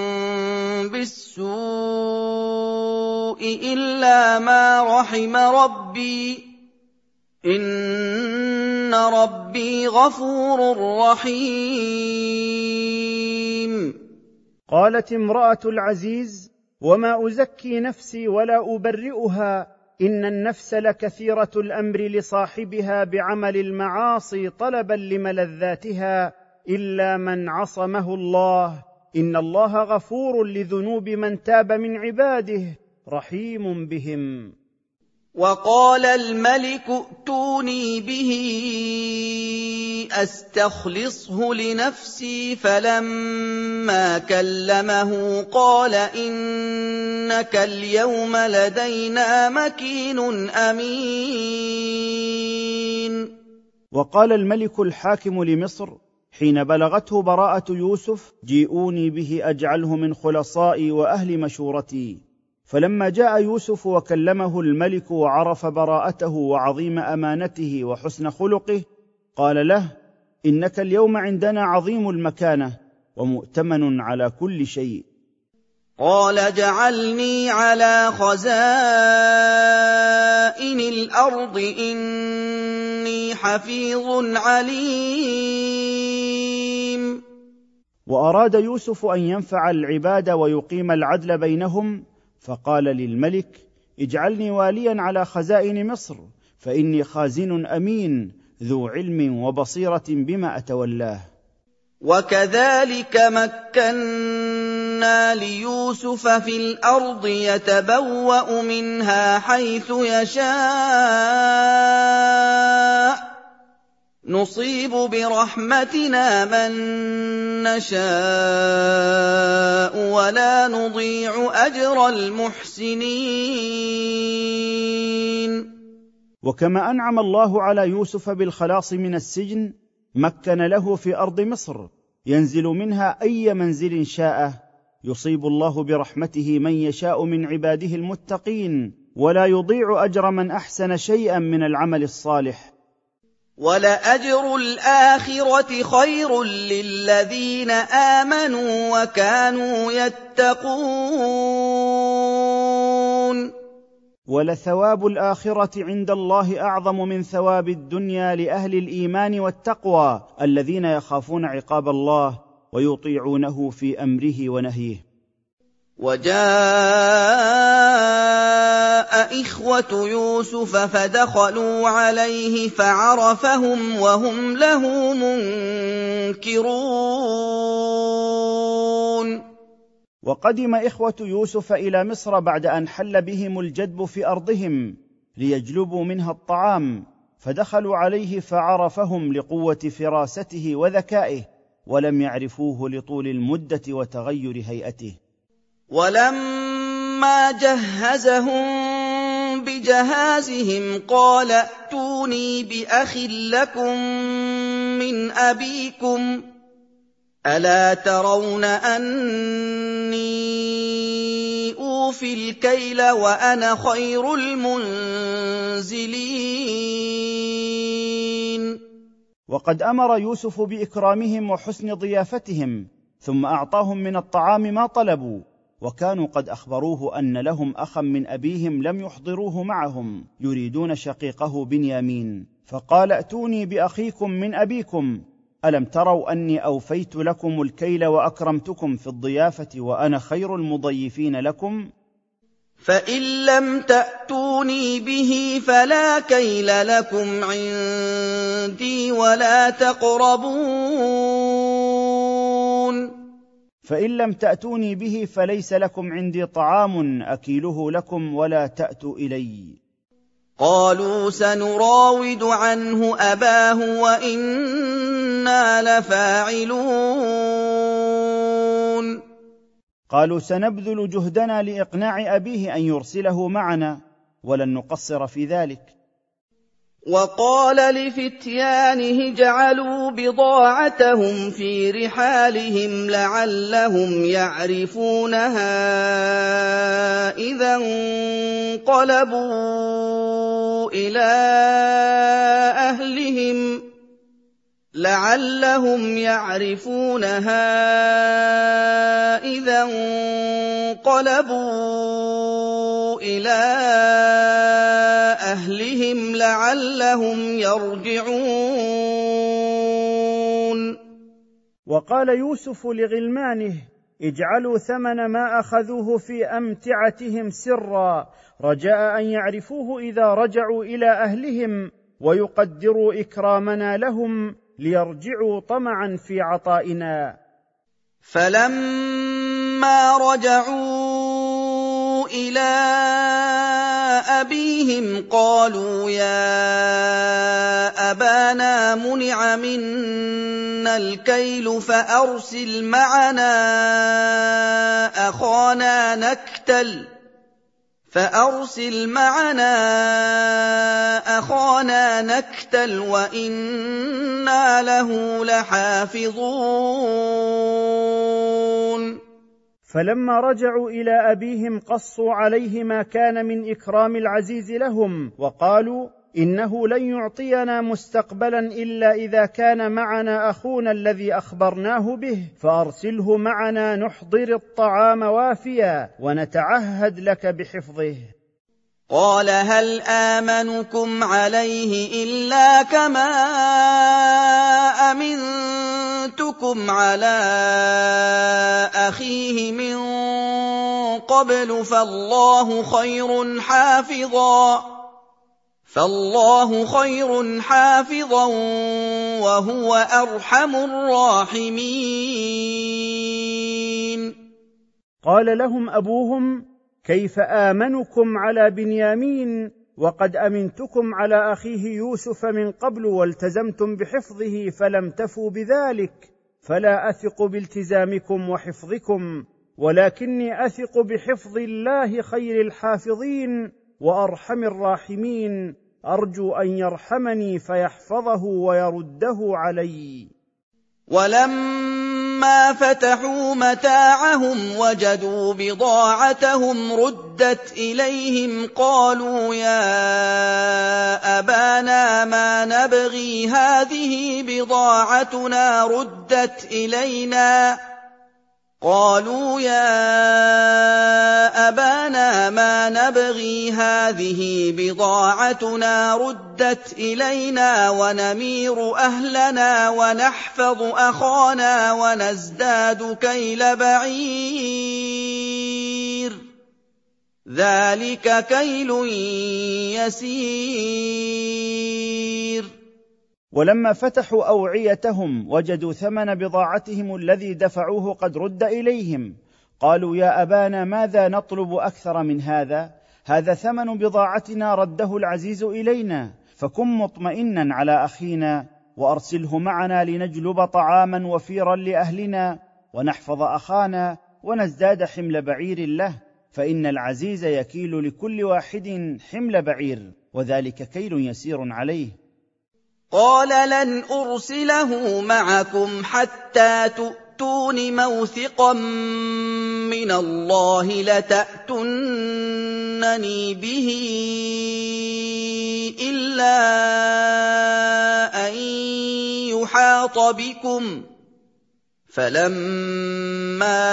بالسوء إلا ما رحم ربي، إن ربي غفور رحيم. قالت امرأة العزيز: وما أزكي نفسي ولا أبرئها، إن النفس لكثيرة الأمر لصاحبها بعمل المعاصي طلبا لملذاتها، إلا من عصمه الله، إن الله غفور لذنوب من تاب من عباده رحيم بهم. وقال الملك ائتوني به أستخلصه لنفسي، فلما كلمه قال إنك اليوم لدينا مكين أمين. وقال الملك الحاكم لمصر حين بلغته براءة يوسف: جيئوني به أجعله من خلصائي وأهل مشورتي. فلما جاء يوسف وكلمه الملك وعرف براءته وعظيم أمانته وحسن خلقه، قال له: إنك اليوم عندنا عظيم المكانة ومؤتمن على كل شيء. قال: اجعلني على خزائن الأرض إني حفيظ عليم. وأراد يوسف أن ينفع العباد ويقيم العدل بينهم، فقال للملك: اجعلني واليا على خزائن مصر، فإني خازن أمين ذو علم وبصيرة بما أتولاه. وكذلك مكنا ليوسف في الأرض يتبوأ منها حيث يشاء، نصيب برحمتنا من نشاء ولا نضيع أجر المحسنين. وكما أنعم الله على يوسف بالخلاص من السجن، مكن له في أرض مصر ينزل منها أي منزل شاء، يصيب الله برحمته من يشاء من عباده المتقين، ولا يضيع أجر من أحسن شيئا من العمل الصالح. ولأجر الآخرة خير للذين آمنوا وكانوا يتقون. ولثواب الآخرة عند الله أعظم من ثواب الدنيا لأهل الإيمان والتقوى الذين يخافون عقاب الله ويطيعونه في أمره ونهيه. وجاء إخوة يوسف فدخلوا عليه فعرفهم وهم له منكرون. وقدم إخوة يوسف إلى مصر بعد أن حل بهم الجدب في أرضهم ليجلبوا منها الطعام، فدخلوا عليه فعرفهم لقوة فراسته وذكائه، ولم يعرفوه لطول المدة وتغير هيئته. ولما جهزهم بجهازهم قال ائتوني بأخ لكم من أبيكم، ألا ترون أني أوفي الكيل وأنا خير المنزلين. وقد أمر يوسف بإكرامهم وحسن ضيافتهم، ثم أعطاهم من الطعام ما طلبوا، وكانوا قد أخبروه أن لهم أخا من أبيهم لم يحضروه معهم يريدون شقيقه بنيامين، فقال: ائتوني بأخيكم من أبيكم، ألم تروا أني أوفيت لكم الكيل وأكرمتكم في الضيافة وأنا خير المضيفين لكم؟ فإن لم تأتوني به فلا كيل لكم عندي ولا تقربون. فإن لم تأتوني به فليس لكم عندي طعام أكيله لكم ولا تأتوا إلي. قالوا سنراود عنه أباه وإنا لفاعلون. قالوا: سنبذل جهدنا لإقناع أبيه أن يرسله معنا، ولن نقصر في ذلك. وقال لفتيانه جعلوا بضاعتهم في رحالهم لعلهم يعرفونها إذا انقلبوا إلى أهلهم لعلهم يرجعون. وقال يوسف لغلمانه: اجعلوا ثمن ما أخذوه في أمتعتهم سرا، رجاء أن يعرفوه إذا رجعوا إلى أهلهم، ويقدروا إكرامنا لهم ليرجعوا طمعا في عطائنا. فلما رجعوا إلى أبيهم قالوا: يا أبانا منع منا الكيل فأرسل معنا أخانا نكتل وإنا له لحافظون. فلما رجعوا إلى أبيهم قصوا عليه ما كان من إكرام العزيز لهم، وقالوا: إنه لن يعطينا مستقبلا إلا إذا كان معنا أخونا الذي أخبرناه به، فأرسله معنا نحضر الطعام وافيا ونتعهد لك بحفظه. قال: هل آمنكم عليه إلا كما أمنتكم على أخيه من قبل، فالله خير حافظا وهو أرحم الراحمين. قال لهم أبوهم: كيف آمنكم على بنيامين وقد أمنتكم على أخيه يوسف من قبل والتزمتم بحفظه فلم تفوا بذلك؟ فلا أثق بالتزامكم وحفظكم، ولكني أثق بحفظ الله خير الحافظين وأرحم الراحمين، أرجو أن يرحمني فيحفظه ويرده علي. ولما فتحوا متاعهم وجدوا بضاعتهم ردت إليهم قالوا: يا أبانا ما نبغي هذه بضاعتنا ردت إلينا ونمير أهلنا ونحفظ أخانا ونزداد كيل بعير، ذلك كيل يسير. ولما فتحوا أوعيتهم وجدوا ثمن بضاعتهم الذي دفعوه قد رد إليهم، قالوا: يا أبانا ماذا نطلب أكثر من هذا؟ هذا ثمن بضاعتنا رده العزيز إلينا، فكن مطمئنا على أخينا وأرسله معنا لنجلب طعاما وفيرا لأهلنا ونحفظ أخانا ونزداد حمل بعير له، فإن العزيز يكيل لكل واحد حمل بعير، وذلك كيل يسير عليه. قال: لن أرسله معكم حتى تؤتون موثقا من الله لتأتونني به إلا أن يحاط بكم. فلما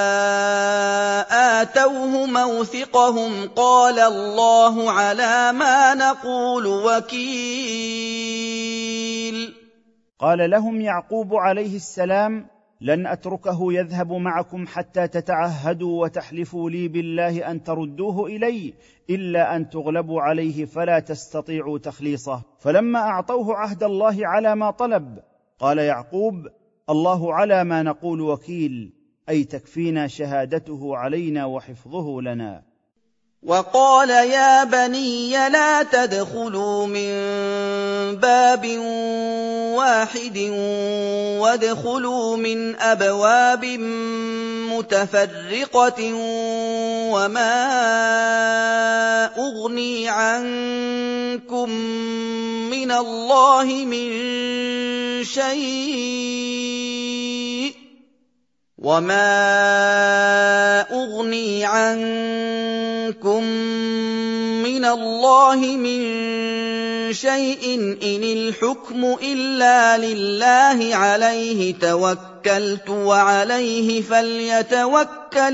آتوه موثقهم قال: الله على ما نقول وكيل. قال لهم يعقوب عليه السلام: لن أتركه يذهب معكم حتى تتعهدوا وتحلفوا لي بالله أن تردوه إلي إلا أن تغلبوا عليه فلا تستطيعوا تخليصه. فلما أعطوه عهد الله على ما طلب قال يعقوب: الله على ما نقول وكيل، أي تكفينا شهادته علينا وحفظه لنا. وقال: يا بني لا تدخلوا من باب واحد وادخلوا من أبواب مُتَفَرِّقَةٍ وَمَا أُغْنِي عَنكُم مِّنَ اللَّهِ مِن شَيْءٍ إِنِ الْحُكْمُ إِلَّا لِلَّهِ عَلَيْهِ تَوَكَّلْتُ وَعَلَيْهِ فَلْيَتَوَكَّلِ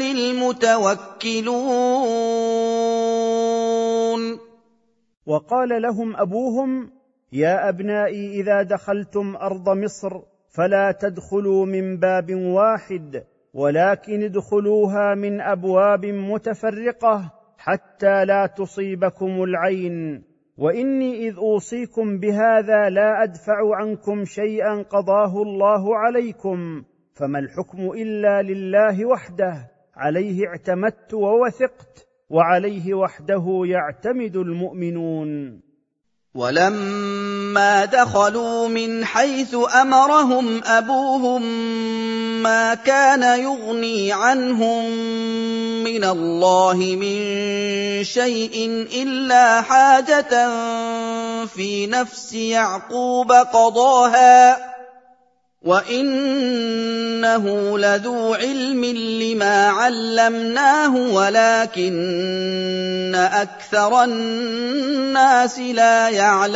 الْمُتَوَكِّلُونَ وقال لهم أبوهم: يا أبنائي، إذا دخلتم أرض مصر فلا تدخلوا من باب واحد، ولكن ادخلوها من أبواب متفرقة حتى لا تصيبكم العين، وإني إذ أوصيكم بهذا لا أدفع عنكم شيئا قضاه الله عليكم، فما الحكم إلا لله وحده، عليه اعتمدت ووثقت، وعليه وحده يعتمد المؤمنون. وَلَمَّا دَخَلُوا مِنْ حَيْثُ أَمَرَهُمْ أَبُوهُم مَّا كَانَ يُغْنِي عَنْهُم مِّنَ اللَّهِ مِن شَيْءٍ إِلَّا حَاجَةً فِي نَفْسِ يَعْقُوبَ قَضَاهَا ۚ وَإِنَّهُ لَذُو عِلْمٍ لِّمَا عَلَّمْنَاهُ وَلَٰكِنَّ أَكْثَرَ النَّاسِ لَا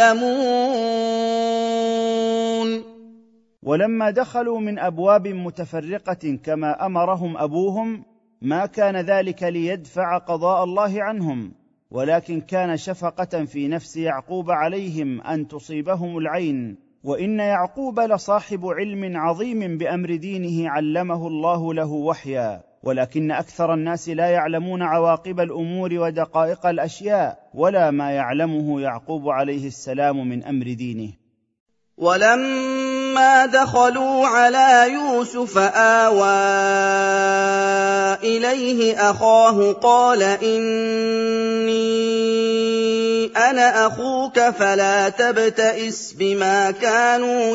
يَعْلَمُونَ. ولما دخلوا من أبواب متفرقة كما أمرهم أبوهم، ما كان ذلك ليدفع قضاء الله عنهم، ولكن كان شفقة في نفس يعقوب عليهم أن تصيبهم العين، وإن يعقوب لصاحب علم عظيم بأمر دينه علمه الله له وحيا، ولكن أكثر الناس لا يعلمون عواقب الأمور ودقائق الأشياء، ولا ما يعلمه يعقوب عليه السلام من أمر دينه. وَلَمَّا دَخَلُوا عَلَىٰ يُوسُفَ آوَىٰ إِلَيْهِ أَخَاهُ قَالَ إِنِّي أَنَا أَخُوكَ فَلَا تَبْتَئِسْ بِمَا كَانُوا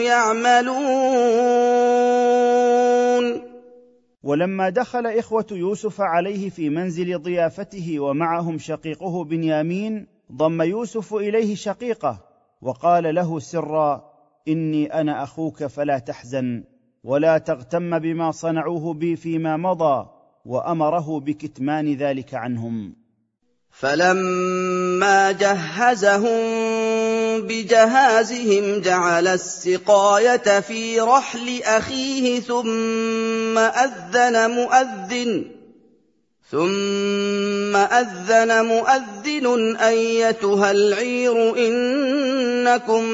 يَعْمَلُونَ. ولما دخل إخوة يوسف عليه في منزل ضيافته ومعهم شقيقه بنيامين، ضم يوسف إليه شقيقه وقال له سرا: إني أنا أخوك فلا تحزن، ولا تغتم بما صنعوه بي فيما مضى، وأمره بكتمان ذلك عنهم. فَلَمَّا جَهَّزَهُم بِجَهَازِهِمْ جَعَلَ السِّقَايَةَ فِي رَحْلِ أَخِيهِ ثُمَّ أَذَّنَ مُؤَذِّنٌ أَيَّتُهَا الْعِيرُ إِنَّكُمْ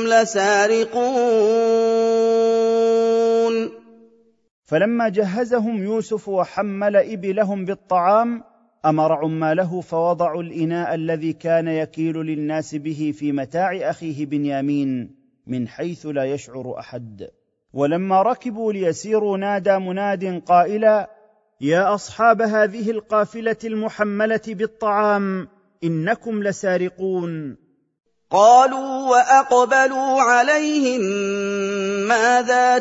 لَسَارِقُونَ. فلما جهزهم يوسف وحمل إبلهم بالطعام، أمر عماله فوضعوا الإناء الذي كان يكيل للناس به في متاع أخيه بنيامين من حيث لا يشعر أحد. ولما ركبوا ليسيروا نادى مناد قائلا: يا أصحاب هذه القافلة المحملة بالطعام، إنكم لسارقون. قالوا وأقبلوا عليهم ماذا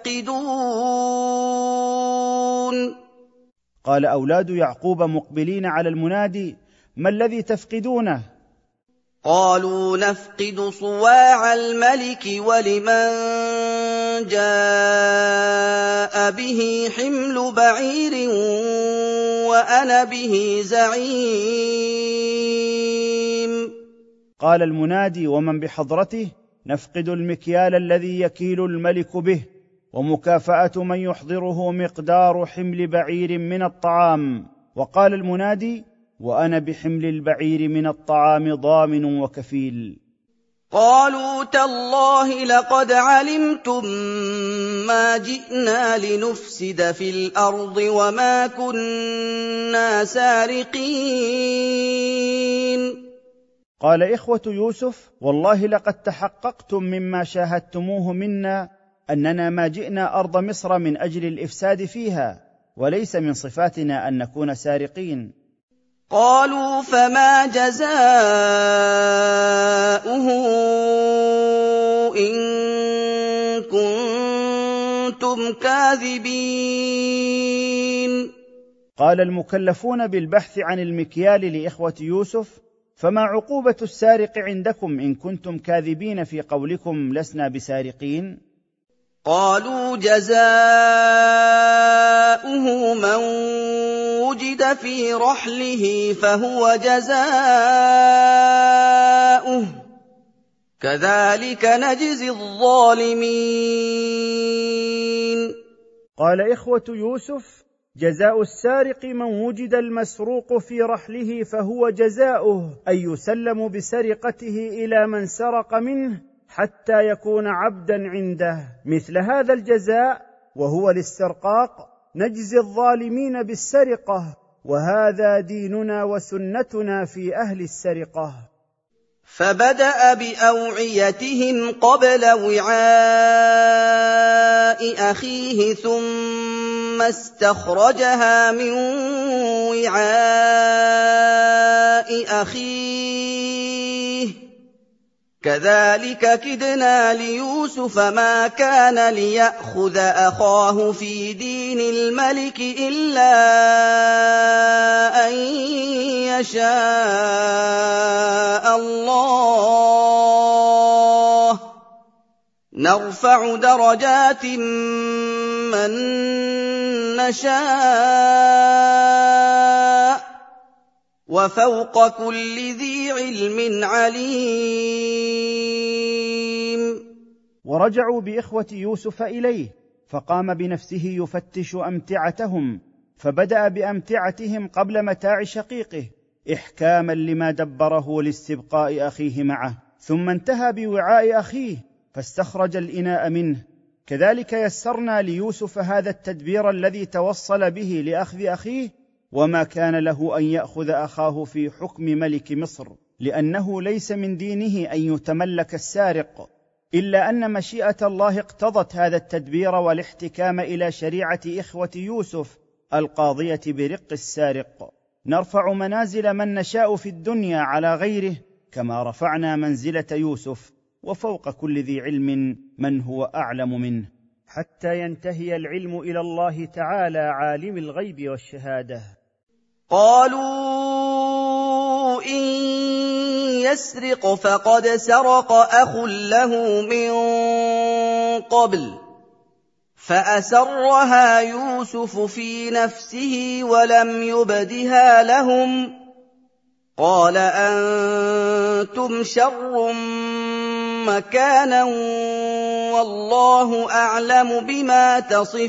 تفقدون؟ قال أولاد يعقوب مقبلين على المنادي: ما الذي تفقدونه؟ قالوا نفقد صواع الملك ولمن جاء به حمل بعير وأنا به زعيم. قال المنادي ومن بحضرته: نفقد المكيال الذي يكيل الملك به، ومكافأة من يحضره مقدار حمل بعير من الطعام. وقال المنادي: وأنا بحمل البعير من الطعام ضامن وكفيل. قالوا تالله لقد علمتم ما جئنا لنفسد في الأرض وما كنا سارقين. قال إخوة يوسف: والله لقد تحققتم مما شاهدتموه منا أننا ما جئنا أرض مصر من أجل الإفساد فيها، وليس من صفاتنا أن نكون سارقين. قالوا فما جزاؤه إن كنتم كاذبين؟ قال المكلفون بالبحث عن المكيال لإخوة يوسف: فما عقوبة السارق عندكم إن كنتم كاذبين في قولكم لسنا بسارقين؟ قالوا: جزاؤه من وجد في رحله فهو جزاؤه كذلك نجزي الظالمين. قال إخوة يوسف: جزاء السارق من وجد المسروق في رحله فهو جزاؤه، أي يسلم بسرقته إلى من سرق منه حتى يكون عبدا عنده. مثل هذا الجزاء وهو الاسترقاق نجزي الظالمين بالسرقة، وهذا ديننا وسنتنا في أهل السرقة. فبدأ بأوعيتهم قبل وعاء أخيه ثم استخرجها من وعاء أخيه كذلك كدنا ليوسف ما كان ليأخذ أخاه في دين الملك إلا أن يشاء الله نرفع درجات من نشاء وفوق كل ذي علم عليم. ورجعوا بإخوة يوسف إليه، فقام بنفسه يفتش أمتعتهم، فبدأ بأمتعتهم قبل متاع شقيقه إحكاما لما دبره لاستبقاء أخيه معه، ثم انتهى بوعاء أخيه فاستخرج الإناء منه. كذلك يسرنا ليوسف هذا التدبير الذي توصل به لأخذ أخيه، وما كان له أن يأخذ أخاه في حكم ملك مصر، لأنه ليس من دينه أن يتملك السارق، إلا أن مشيئة الله اقتضت هذا التدبير والاحتكام إلى شريعة إخوة يوسف القاضية برق السارق. نرفع منازل من نشاء في الدنيا على غيره، كما رفعنا منزلة يوسف، وفوق كل ذي علم من هو أعلم منه، حتى ينتهي العلم إلى الله تعالى عالم الغيب والشهادة. قالوا إن يسرق فقد سرق أخ له من قبل فأسرها يوسف في نفسه ولم يبدها لهم قال أنتم شر مكانا والله أعلم بما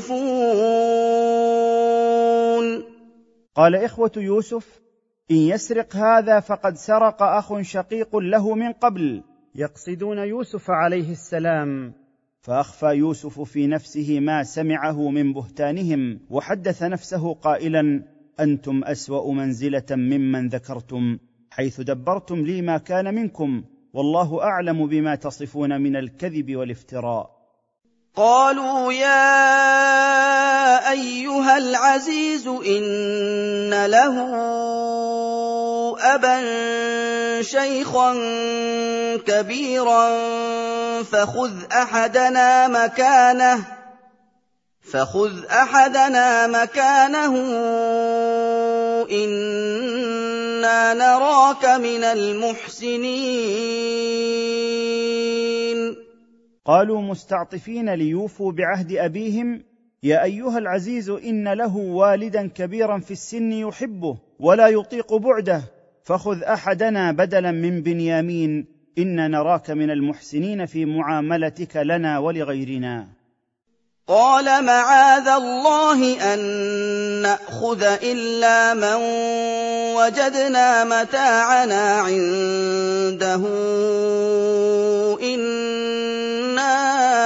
تصفون. قال إخوة يوسف: إن يسرق هذا فقد سرق أخ شقيق له من قبل، يقصدون يوسف عليه السلام. فأخفى يوسف في نفسه ما سمعه من بهتانهم، وحدث نفسه قائلا: أنتم أسوأ منزلة ممن ذكرتم، حيث دبرتم لي ما كان منكم، والله أعلم بما تصفون من الكذب والافتراء. قالوا يا أيها العزيز إن له أبا شيخا كبيرا فخذ أحدنا مكانه إنا نراك من المحسنين. قالوا مستعطفين ليوفوا بعهد أبيهم: يا أيها العزيز إن له والدا كبيرا في السن يحبه ولا يطيق بعده، فخذ أحدنا بدلا من بنيامين إنا نراك من المحسنين في معاملتك لنا ولغيرنا. قال معاذ الله أن نأخذ إلا من وجدنا متاعنا عنده إنا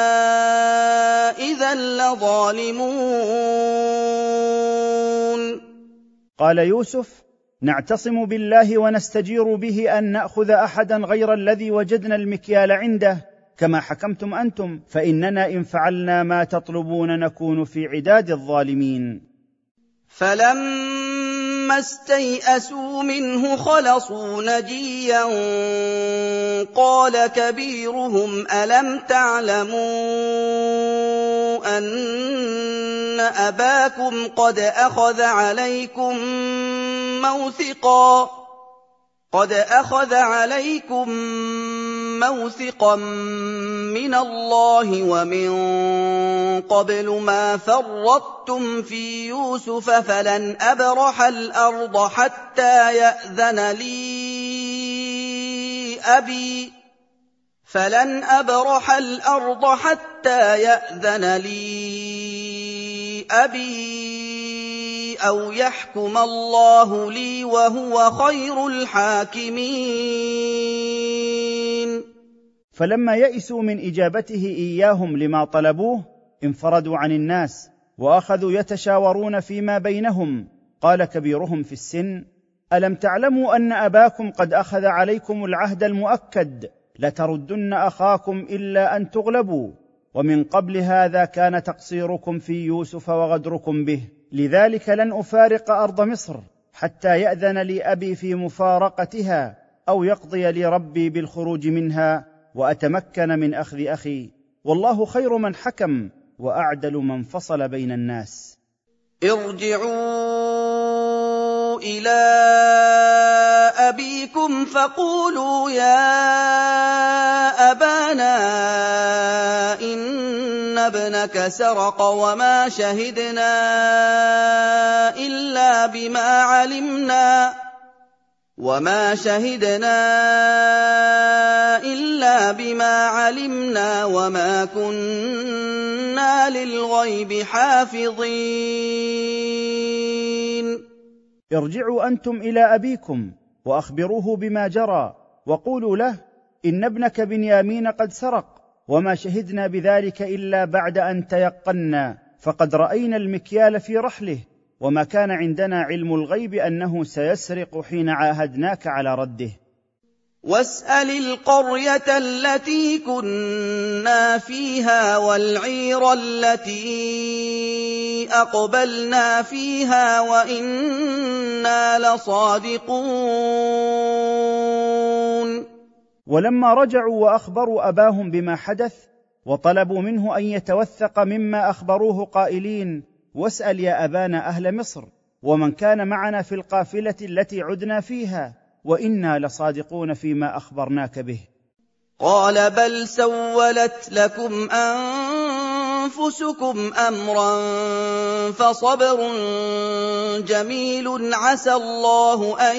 إذا لظالمون. قال يوسف: نعتصم بالله ونستجير به أن نأخذ أحدا غير الذي وجدنا المكيال عنده كما حكمتم أنتم، فإننا إن فعلنا ما تطلبون نكون في عداد الظالمين. فلما استيئسوا منه خلصوا نجيا قال كبيرهم ألم تعلموا أن أباكم قد أخذ عليكم موثقا من الله ومن قبل ما فرطتم في يوسف فلن أبرح الأرض حتى يأذن لي أبي أو يحكم الله لي وهو خير الحاكمين. فلما يئسوا من إجابته إياهم لما طلبوه انفردوا عن الناس وأخذوا يتشاورون فيما بينهم. قال كبيرهم في السن: ألم تعلموا أن أباكم قد أخذ عليكم العهد المؤكد لتردن أخاكم إلا أن تغلبوا، ومن قبل هذا كان تقصيركم في يوسف وغدركم به، لذلك لن أفارق أرض مصر حتى يأذن لي أبي في مفارقتها أو يقضي لي ربي بالخروج منها وأتمكن من أخذ أخي، والله خير من حكم وأعدل من فصل بين الناس. ارجعوا إلى أبيكم فقولوا يا أبانا إن ابنك سرق وما شهدنا إلا بما علمنا وما كنا للغيب حافظين. ارجعوا أنتم إلى أبيكم وأخبروه بما جرى، وقولوا له إن ابنك بنيامين قد سرق، وما شهدنا بذلك إلا بعد أن تيقنا، فقد رأينا المكيال في رحله، وما كان عندنا علم الغيب أنه سيسرق حين عاهدناك على رده. واسأل القرية التي كنا فيها والعير التي أقبلنا فيها وإنا لصادقون. ولما رجعوا وأخبروا أباهم بما حدث وطلبوا منه أن يتوثق مما أخبروه قائلين: واسأل يا أبانا أهل مصر ومن كان معنا في القافلة التي عدنا فيها وإنا لصادقون فيما أخبرناك به. قال بل سولت لكم أنفسكم أمرا فصبر جميل عسى الله أن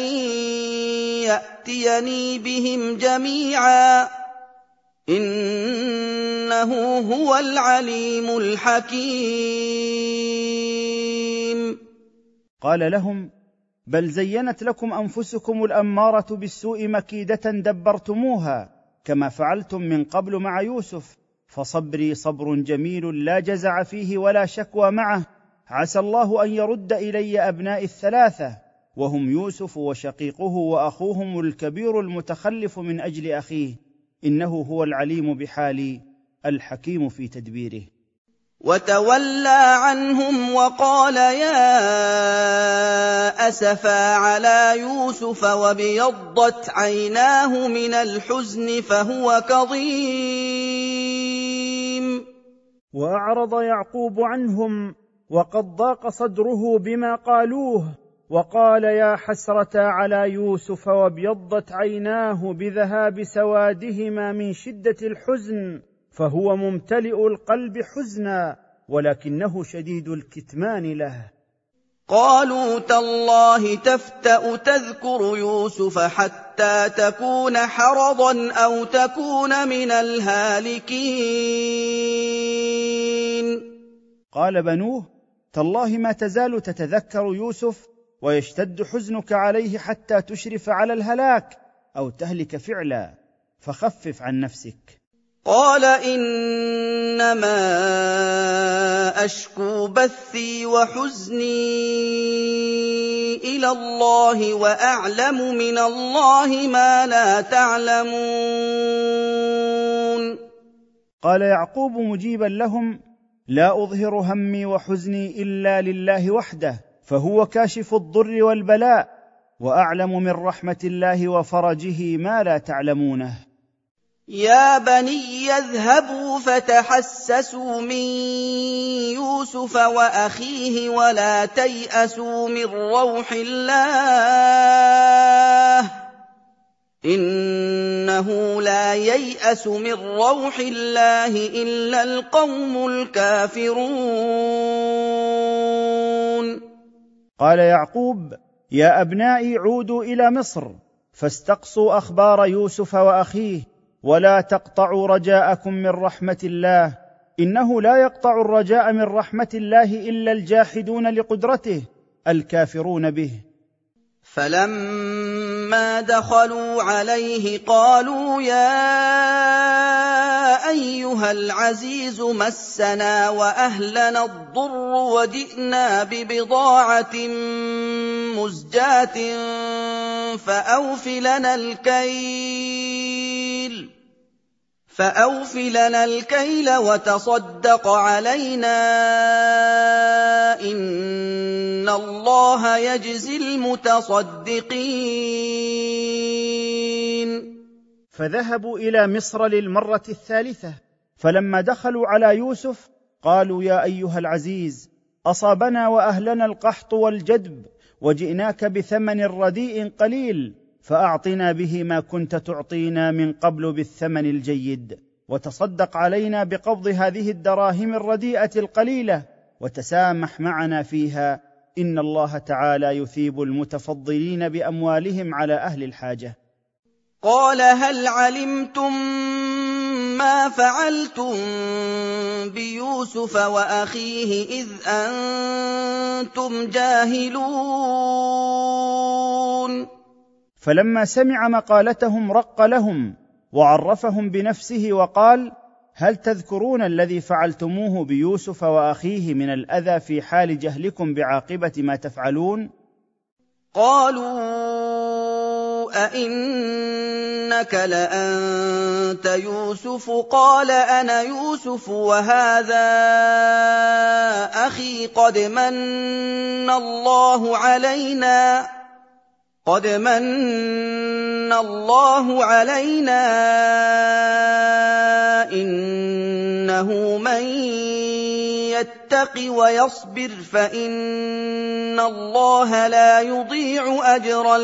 يأتيني بهم جميعا إنه هو العليم الحكيم. قال لهم: بل زينت لكم أنفسكم الأمارة بالسوء مكيدة دبرتموها كما فعلتم من قبل مع يوسف، فصبري صبر جميل لا جزع فيه ولا شكوى معه، عسى الله أن يرد إلي أبنائي الثلاثة، وهم يوسف وشقيقه وأخوهم الكبير المتخلف من أجل أخيه، إنه هو العليم بحالي الحكيم في تدبيره. وتولى عنهم وقال يا أسفا على يوسف وابيضت عيناه من الحزن فهو كظيم. وأعرض يعقوب عنهم وقد ضاق صدره بما قالوه، وقال يا حسرة على يوسف وابيضت عيناه بذهاب سوادهما من شدة الحزن، فهو ممتلئ القلب حزنا ولكنه شديد الكتمان له. قالوا تالله تفتأ تذكر يوسف حتى تكون حرضا أو تكون من الهالكين. قال بنوه: تالله ما تزال تتذكر يوسف ويشتد حزنك عليه حتى تشرف على الهلاك أو تهلك فعلا، فخفف عن نفسك. قال إنما أشكو بثي وحزني إلى الله وأعلم من الله ما لا تعلمون. قال يعقوب مجيبا لهم: لا أظهر همي وحزني إلا لله وحده، فهو كاشف الضر والبلاء، وأعلم من رحمة الله وفرجه ما لا تعلمونه. يا بني اذهبوا فتحسسوا من يوسف وأخيه ولا تيأسوا من روح الله إنه لا ييأس من روح الله إلا القوم الكافرون. قال يعقوب: يا أبنائي عودوا إلى مصر فاستقصوا أخبار يوسف وأخيه ولا تقطعوا رجاءكم من رحمة الله، إنه لا يقطع الرجاء من رحمة الله إلا الجاحدون لقدرته الكافرون به. فلما دخلوا عليه قالوا يا أيها العزيز مسنا وأهلنا الضر وجئنا ببضاعة مزجاة فأوف لنا الكيل وتصدق علينا إن الله يجزي المتصدقين. فذهبوا إلى مصر للمرة الثالثة، فلما دخلوا على يوسف قالوا يا أيها العزيز أصابنا وأهلنا القحط والجدب وجئناك بثمن رديء قليل فأعطنا به ما كنت تعطينا من قبل بالثمن الجيد، وتصدق علينا بقبض هذه الدراهم الرديئة القليلة وتسامح معنا فيها، إن الله تعالى يثيب المتفضلين بأموالهم على أهل الحاجة. قال هل علمتم ما فعلتم بيوسف وأخيه إذ أنتم جاهلون؟ فلما سمع مقالتهم رق لهم وعرفهم بنفسه وقال: هل تذكرون الذي فعلتموه بيوسف وأخيه من الأذى في حال جهلكم بعاقبة ما تفعلون؟ قالوا أئنك لأنت يوسف؟ قال أنا يوسف وهذا أخي قد من الله علينا إنه من يتق ويصبر فإن الله لا يضيع أجر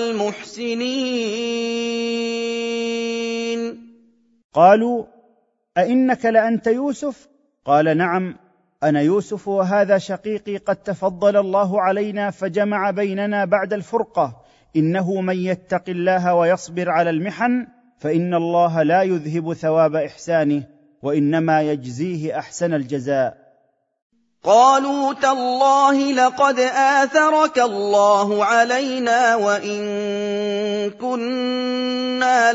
المحسنين. قالوا أئنك لأنت يوسف؟ قال نعم أنا يوسف وهذا شقيقي قد تفضل الله علينا فجمع بيننا بعد الفرقة، إنه من يتق الله ويصبر على المحن فإن الله لا يذهب ثواب إحسانه وإنما يجزيه أحسن الجزاء. قالوا تالله لقد آثرك الله علينا وإن كنا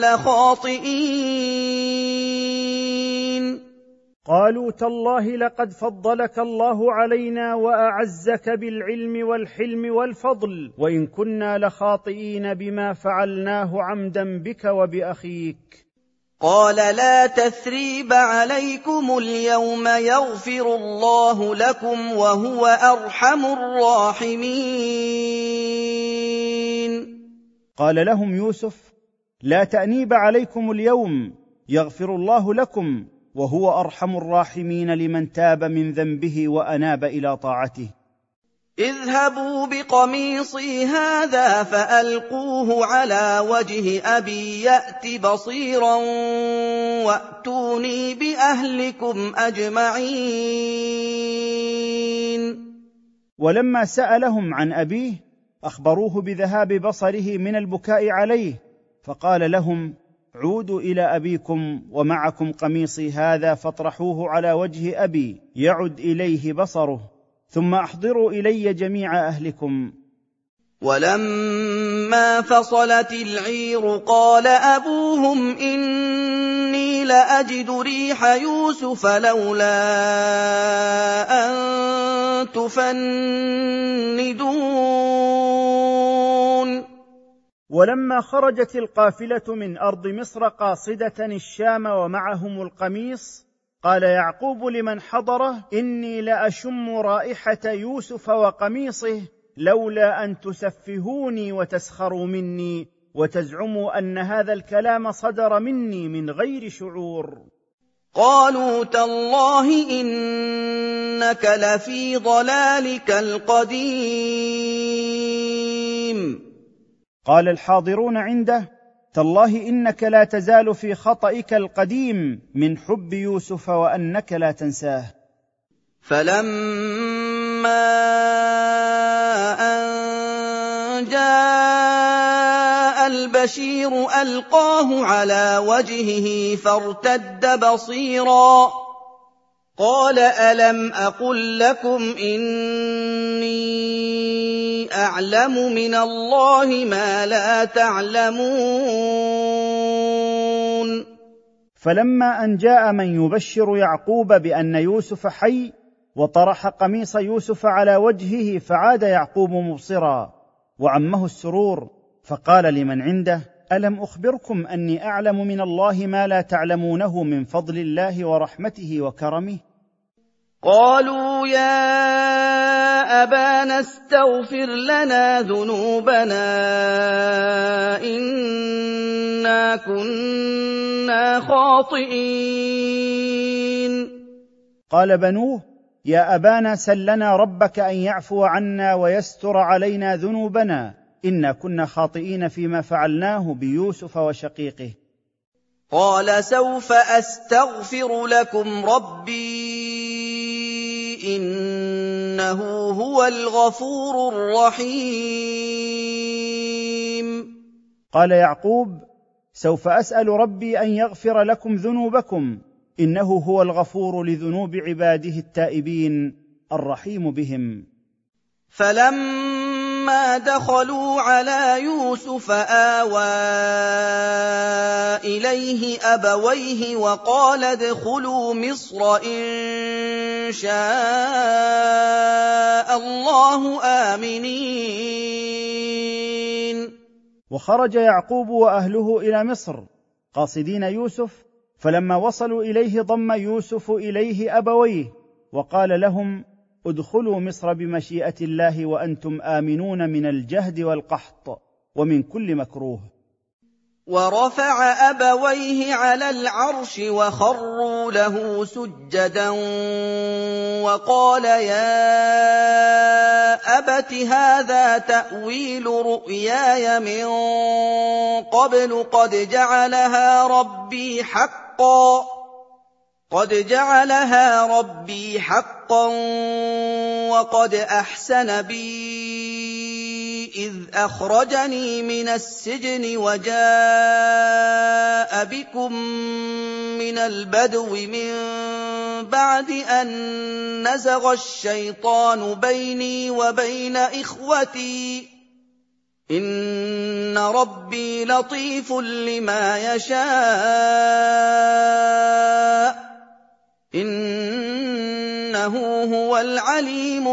لخاطئين. قالوا تالله لقد فضلك الله علينا وأعزك بالعلم والحلم والفضل وإن كنا لخاطئين بما فعلناه عمدا بك وبأخيك. قال لا تثريب عليكم اليوم يغفر الله لكم وهو أرحم الراحمين. قال لهم يوسف: لا تأنيب عليكم اليوم، يغفر الله لكم وهو أرحم الراحمين لمن تاب من ذنبه وأناب إلى طاعته. اذهبوا بقميصي هذا فألقوه على وجه أبي يأت بصيرا وأتوني بأهلكم أجمعين. ولما سألهم عن أبيه أخبروه بذهاب بصره من البكاء عليه، فقال لهم: عودوا إلى أبيكم ومعكم قميصي هذا فاطرحوه على وجه أبي يعد إليه بصره، ثم أحضروا إلي جميع أهلكم. ولما فصلت العير قال أبوهم إني لأجد ريح يوسف لولا أن تفندون. ولما خرجت القافلة من أرض مصر قاصدة الشام ومعهم القميص قال يعقوب لمن حضره: إني لأشم رائحة يوسف وقميصه لولا أن تسفهوني وتسخروا مني وتزعموا أن هذا الكلام صدر مني من غير شعور. قالوا تالله إنك لفي ضلالك القديم. قال الحاضرون عنده: تالله إنك لا تزال في خطئك القديم من حب يوسف وأنك لا تنساه. فلما أن جاء البشير ألقاه على وجهه فارتد بصيرا قال ألم أقل لكم إني أعلم من الله ما لا تعلمون. فلما أن جاء من يبشر يعقوب بأن يوسف حي وطرح قميص يوسف على وجهه فعاد يعقوب مبصرا وعمه السرور، فقال لمن عنده: ألم أخبركم أني أعلم من الله ما لا تعلمونه من فضل الله ورحمته وكرمه؟ قالوا يا أبانا استغفر لنا ذنوبنا إنا كنا خاطئين. قال بنوه: يا أبانا سل لنا ربك أن يعفو عنا ويستر علينا ذنوبنا إنا كنا خاطئين فيما فعلناه بيوسف وشقيقه. قال سوف أستغفر لكم ربي إنه هو الغفور الرحيم. قال يعقوب: سوف أسأل ربي أن يغفر لكم ذنوبكم إنه هو الغفور لذنوب عباده التائبين الرحيم بهم. فلما دخلوا على يوسف آوى إليه أبويه وقال ادخلوا مصر إن شاء الله آمنين. وخرج يعقوب وأهله إلى مصر قاصدين يوسف، فلما وصلوا إليه ضم يوسف إليه أبويه وقال لهم: ادخلوا مصر بمشيئة الله وأنتم آمنون من الجهد والقحط ومن كل مكروه. ورفع أبويه على العرش وخروا له سجدا وقال يا أبت هذا تأويل رؤياي من قبل قد جعلها ربي حقا وقد أحسن بي إذ أخرجني من السجن وجاء بكم من البدو من بعد أن نزغ الشيطان بيني وبين إخوتي إن ربي لطيف لما يشاء إنه هو العليم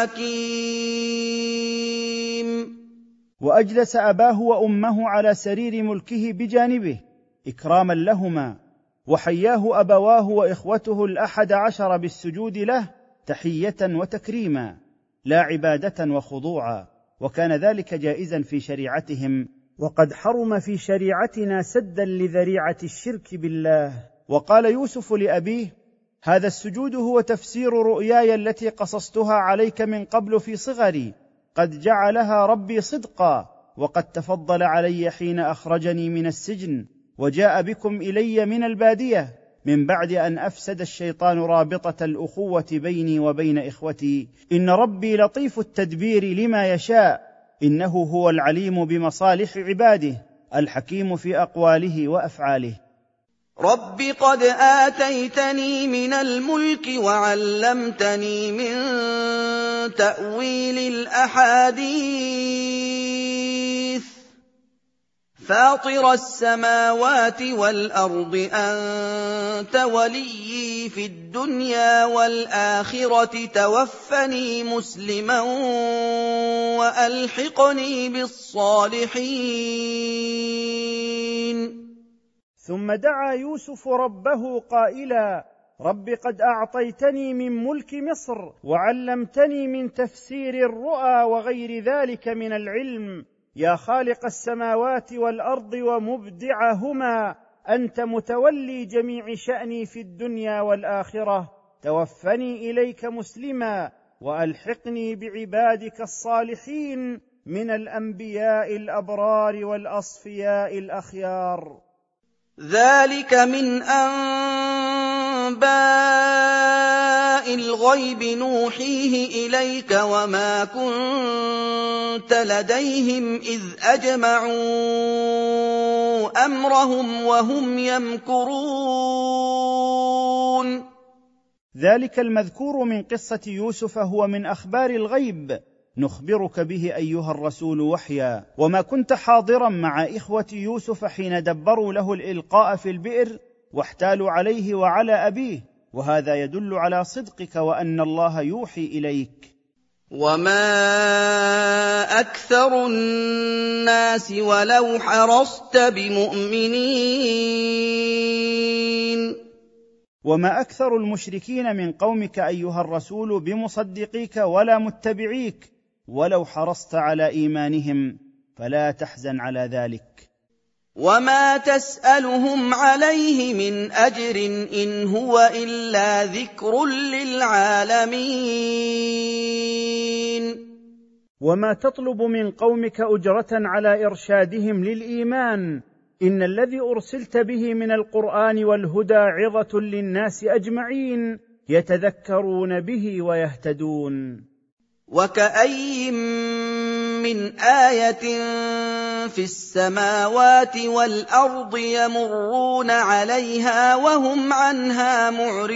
الحكيم. وأجلس أباه وأمه على سرير ملكه بجانبه إكراما لهما، وحياه أبواه وإخوته 11 بالسجود له تحية وتكريما لا عبادة وخضوعا، وكان ذلك جائزا في شريعتهم، وقد حرم في شريعتنا سدا لذريعة الشرك بالله. وقال يوسف لأبيه: هذا السجود هو تفسير رؤياي التي قصصتها عليك من قبل في صغري، قد جعلها ربي صدقا، وقد تفضل علي حين أخرجني من السجن وجاء بكم إلي من البادية من بعد أن أفسد الشيطان رابطة الأخوة بيني وبين إخوتي. إن ربي لطيف التدبير لما يشاء إنه هو العليم بمصالح عباده الحكيم في أقواله وأفعاله. رب قد آتيتني من الملك وعلمتني من تأويل الأحاديث فاطر السماوات والأرض أنت وليي في الدنيا والآخرة توفني مسلما وألحقني بالصالحين. ثم دعا يوسف ربه قائلا: رب قد أعطيتني من ملك مصر وعلمتني من تفسير الرؤى وغير ذلك من العلم، يا خالق السماوات والارض ومبدعهما، انت متولي جميع شاني في الدنيا والاخره، توفني اليك مسلما والحقني بعبادك الصالحين من الانبياء الابرار والاصفياء الاخيار. ذلك من أنباء الغيب نوحيه إليك وما كنت لديهم إذ أجمعوا أمرهم وهم يمكرون. ذلك المذكور من قصة يوسف هو من أخبار الغيب نخبرك به أيها الرسول وحيا، وما كنت حاضرا مع إخوة يوسف حين دبروا له الإلقاء في البئر واحتالوا عليه وعلى أبيه، وهذا يدل على صدقك وأن الله يوحي إليك. وما أكثر الناس ولو حرصت بمؤمنين. وما أكثر المشركين من قومك أيها الرسول بمصدقيك ولا متبعيك، ولو حرصت على إيمانهم، فلا تحزن على ذلك. وما تسألهم عليه من أجر إن هو إلا ذكر للعالمين. وما تطلب من قومك أجرة على إرشادهم للإيمان، إن الذي أرسلت به من القرآن والهدى عظة للناس أجمعين يتذكرون به ويهتدون. وكأي من آية في السماوات والأرض يمرون عليها وهم عنها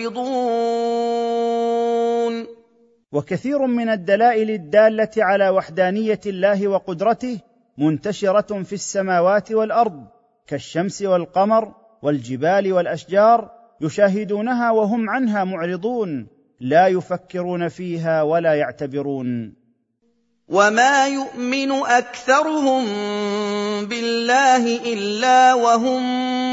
معرضون. وكثير من الدلائل الدالة على وحدانية الله وقدرته منتشرة في السماوات والأرض، كالشمس والقمر والجبال والأشجار، يشاهدونها وهم عنها معرضون، لا يفكرون فيها ولا يعتبرون. وما يؤمن أكثرهم بالله إلا وهم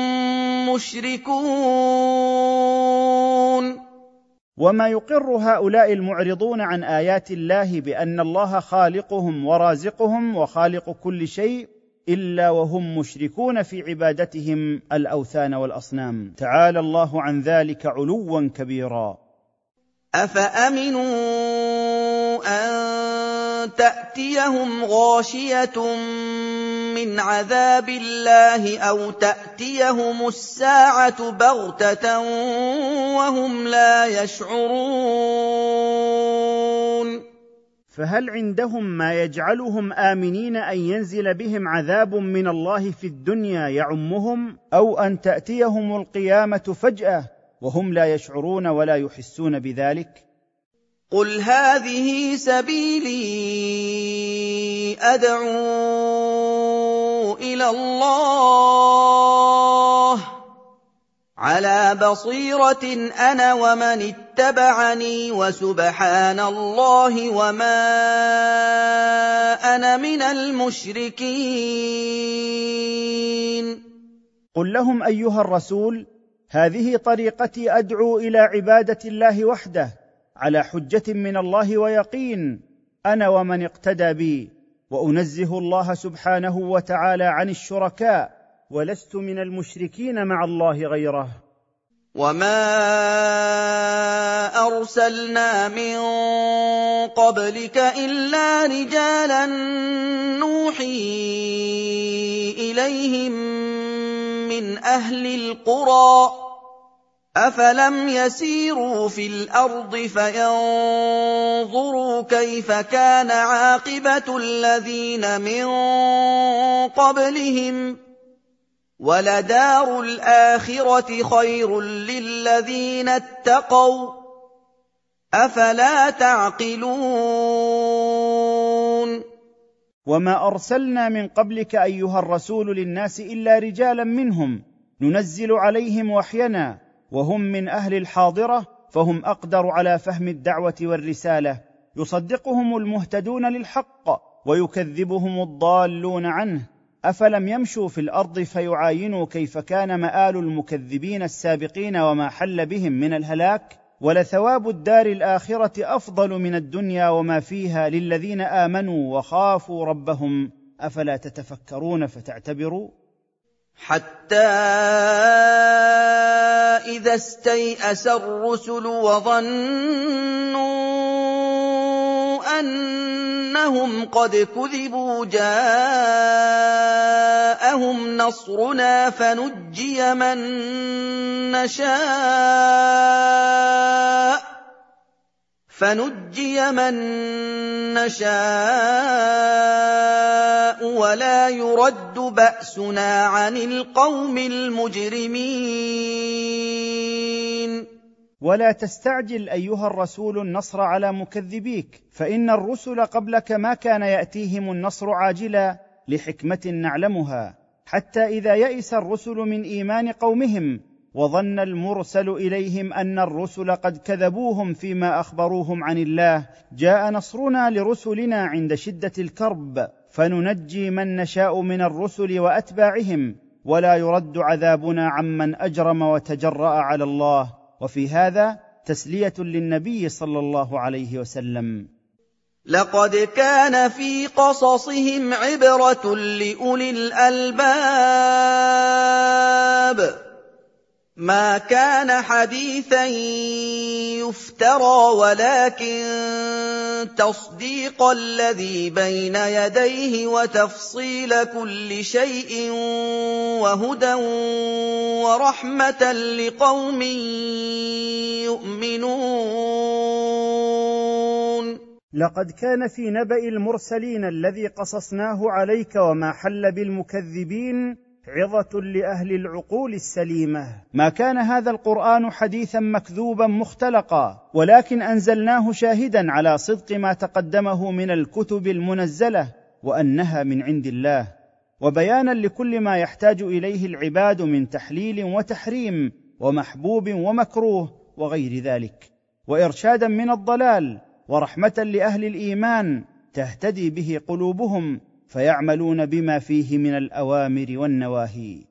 مشركون. وما يقر هؤلاء المعرضون عن آيات الله بأن الله خالقهم ورازقهم وخالق كل شيء إلا وهم مشركون في عبادتهم الأوثان والأصنام، تعالى الله عن ذلك علوا كبيرا. أفأمنوا أن تأتيهم غاشية من عذاب الله أو تأتيهم الساعة بغتة وهم لا يشعرون. فهل عندهم ما يجعلهم آمنين أن ينزل بهم عذاب من الله في الدنيا يعمهم، أو أن تأتيهم القيامة فجأة وهم لا يشعرون ولا يحسون بذلك؟ قل هذه سبيلي أدعو إلى الله على بصيرة أنا ومن اتبعني وسبحان الله وما أنا من المشركين. قل لهم أيها الرسول: هذه طريقتي أدعو إلى عبادة الله وحده على حجة من الله ويقين، أنا ومن اقتدى بي، وأنزه الله سبحانه وتعالى عن الشركاء، ولست من المشركين مع الله غيره. وما أرسلنا من قبلك إلا رجالا نوحي إليهم من أهل القرى أفلم يسيروا في الأرض فينظروا كيف كان عاقبة الذين من قبلهم ولدار الآخرة خير للذين اتقوا أفلا تعقلون. وما أرسلنا من قبلك أيها الرسول للناس إلا رجالا منهم ننزل عليهم وحينا، وهم من أهل الحاضرة، فهم أقدر على فهم الدعوة والرسالة، يصدقهم المهتدون للحق ويكذبهم الضالون عنه. أفلم يمشوا في الأرض فيعاينوا كيف كان مآل المكذبين السابقين وما حل بهم من الهلاك؟ ولثواب الدار الآخرة أفضل من الدنيا وما فيها للذين آمنوا وخافوا ربهم أفلا تتفكرون فتعتبروا؟ حتى إذا استيأس الرسل وظنوا أنهم قد كذبوا جاءهم نصرنا فنجي من نشاء ولا يرد بأسنا عن القوم المجرمين. ولا تستعجل أيها الرسول النصر على مكذبيك، فإن الرسل قبلك ما كان يأتيهم النصر عاجلا لحكمة نعلمها، حتى إذا يئس الرسل من إيمان قومهم وظن المرسل إليهم أن الرسل قد كذبوهم فيما أخبروهم عن الله، جاء نصرنا لرسلنا عند شدة الكرب فننجي من نشاء من الرسل وأتباعهم، ولا يرد عذابنا عمن أجرم وتجرأ على الله. وفي هذا تسلية للنبي صلى الله عليه وسلم. لقد كان في قصصهم عبرة لأولي الألباب ما كان حديثا يفترى ولكن تصديق الذي بين يديه وتفصيل كل شيء وهدى ورحمة لقوم يؤمنون. لقد كان في نبأ المرسلين الذي قصصناه عليك وما حل بالمكذبين عظة لأهل العقول السليمة. ما كان هذا القرآن حديثا مكذوبا مختلقا، ولكن أنزلناه شاهدا على صدق ما تقدمه من الكتب المنزلة وأنها من عند الله، وبيانا لكل ما يحتاج إليه العباد من تحليل وتحريم ومحبوب ومكروه وغير ذلك، وإرشادا من الضلال، ورحمة لأهل الإيمان تهتدي به قلوبهم فيعملون بما فيه من الأوامر والنواهي.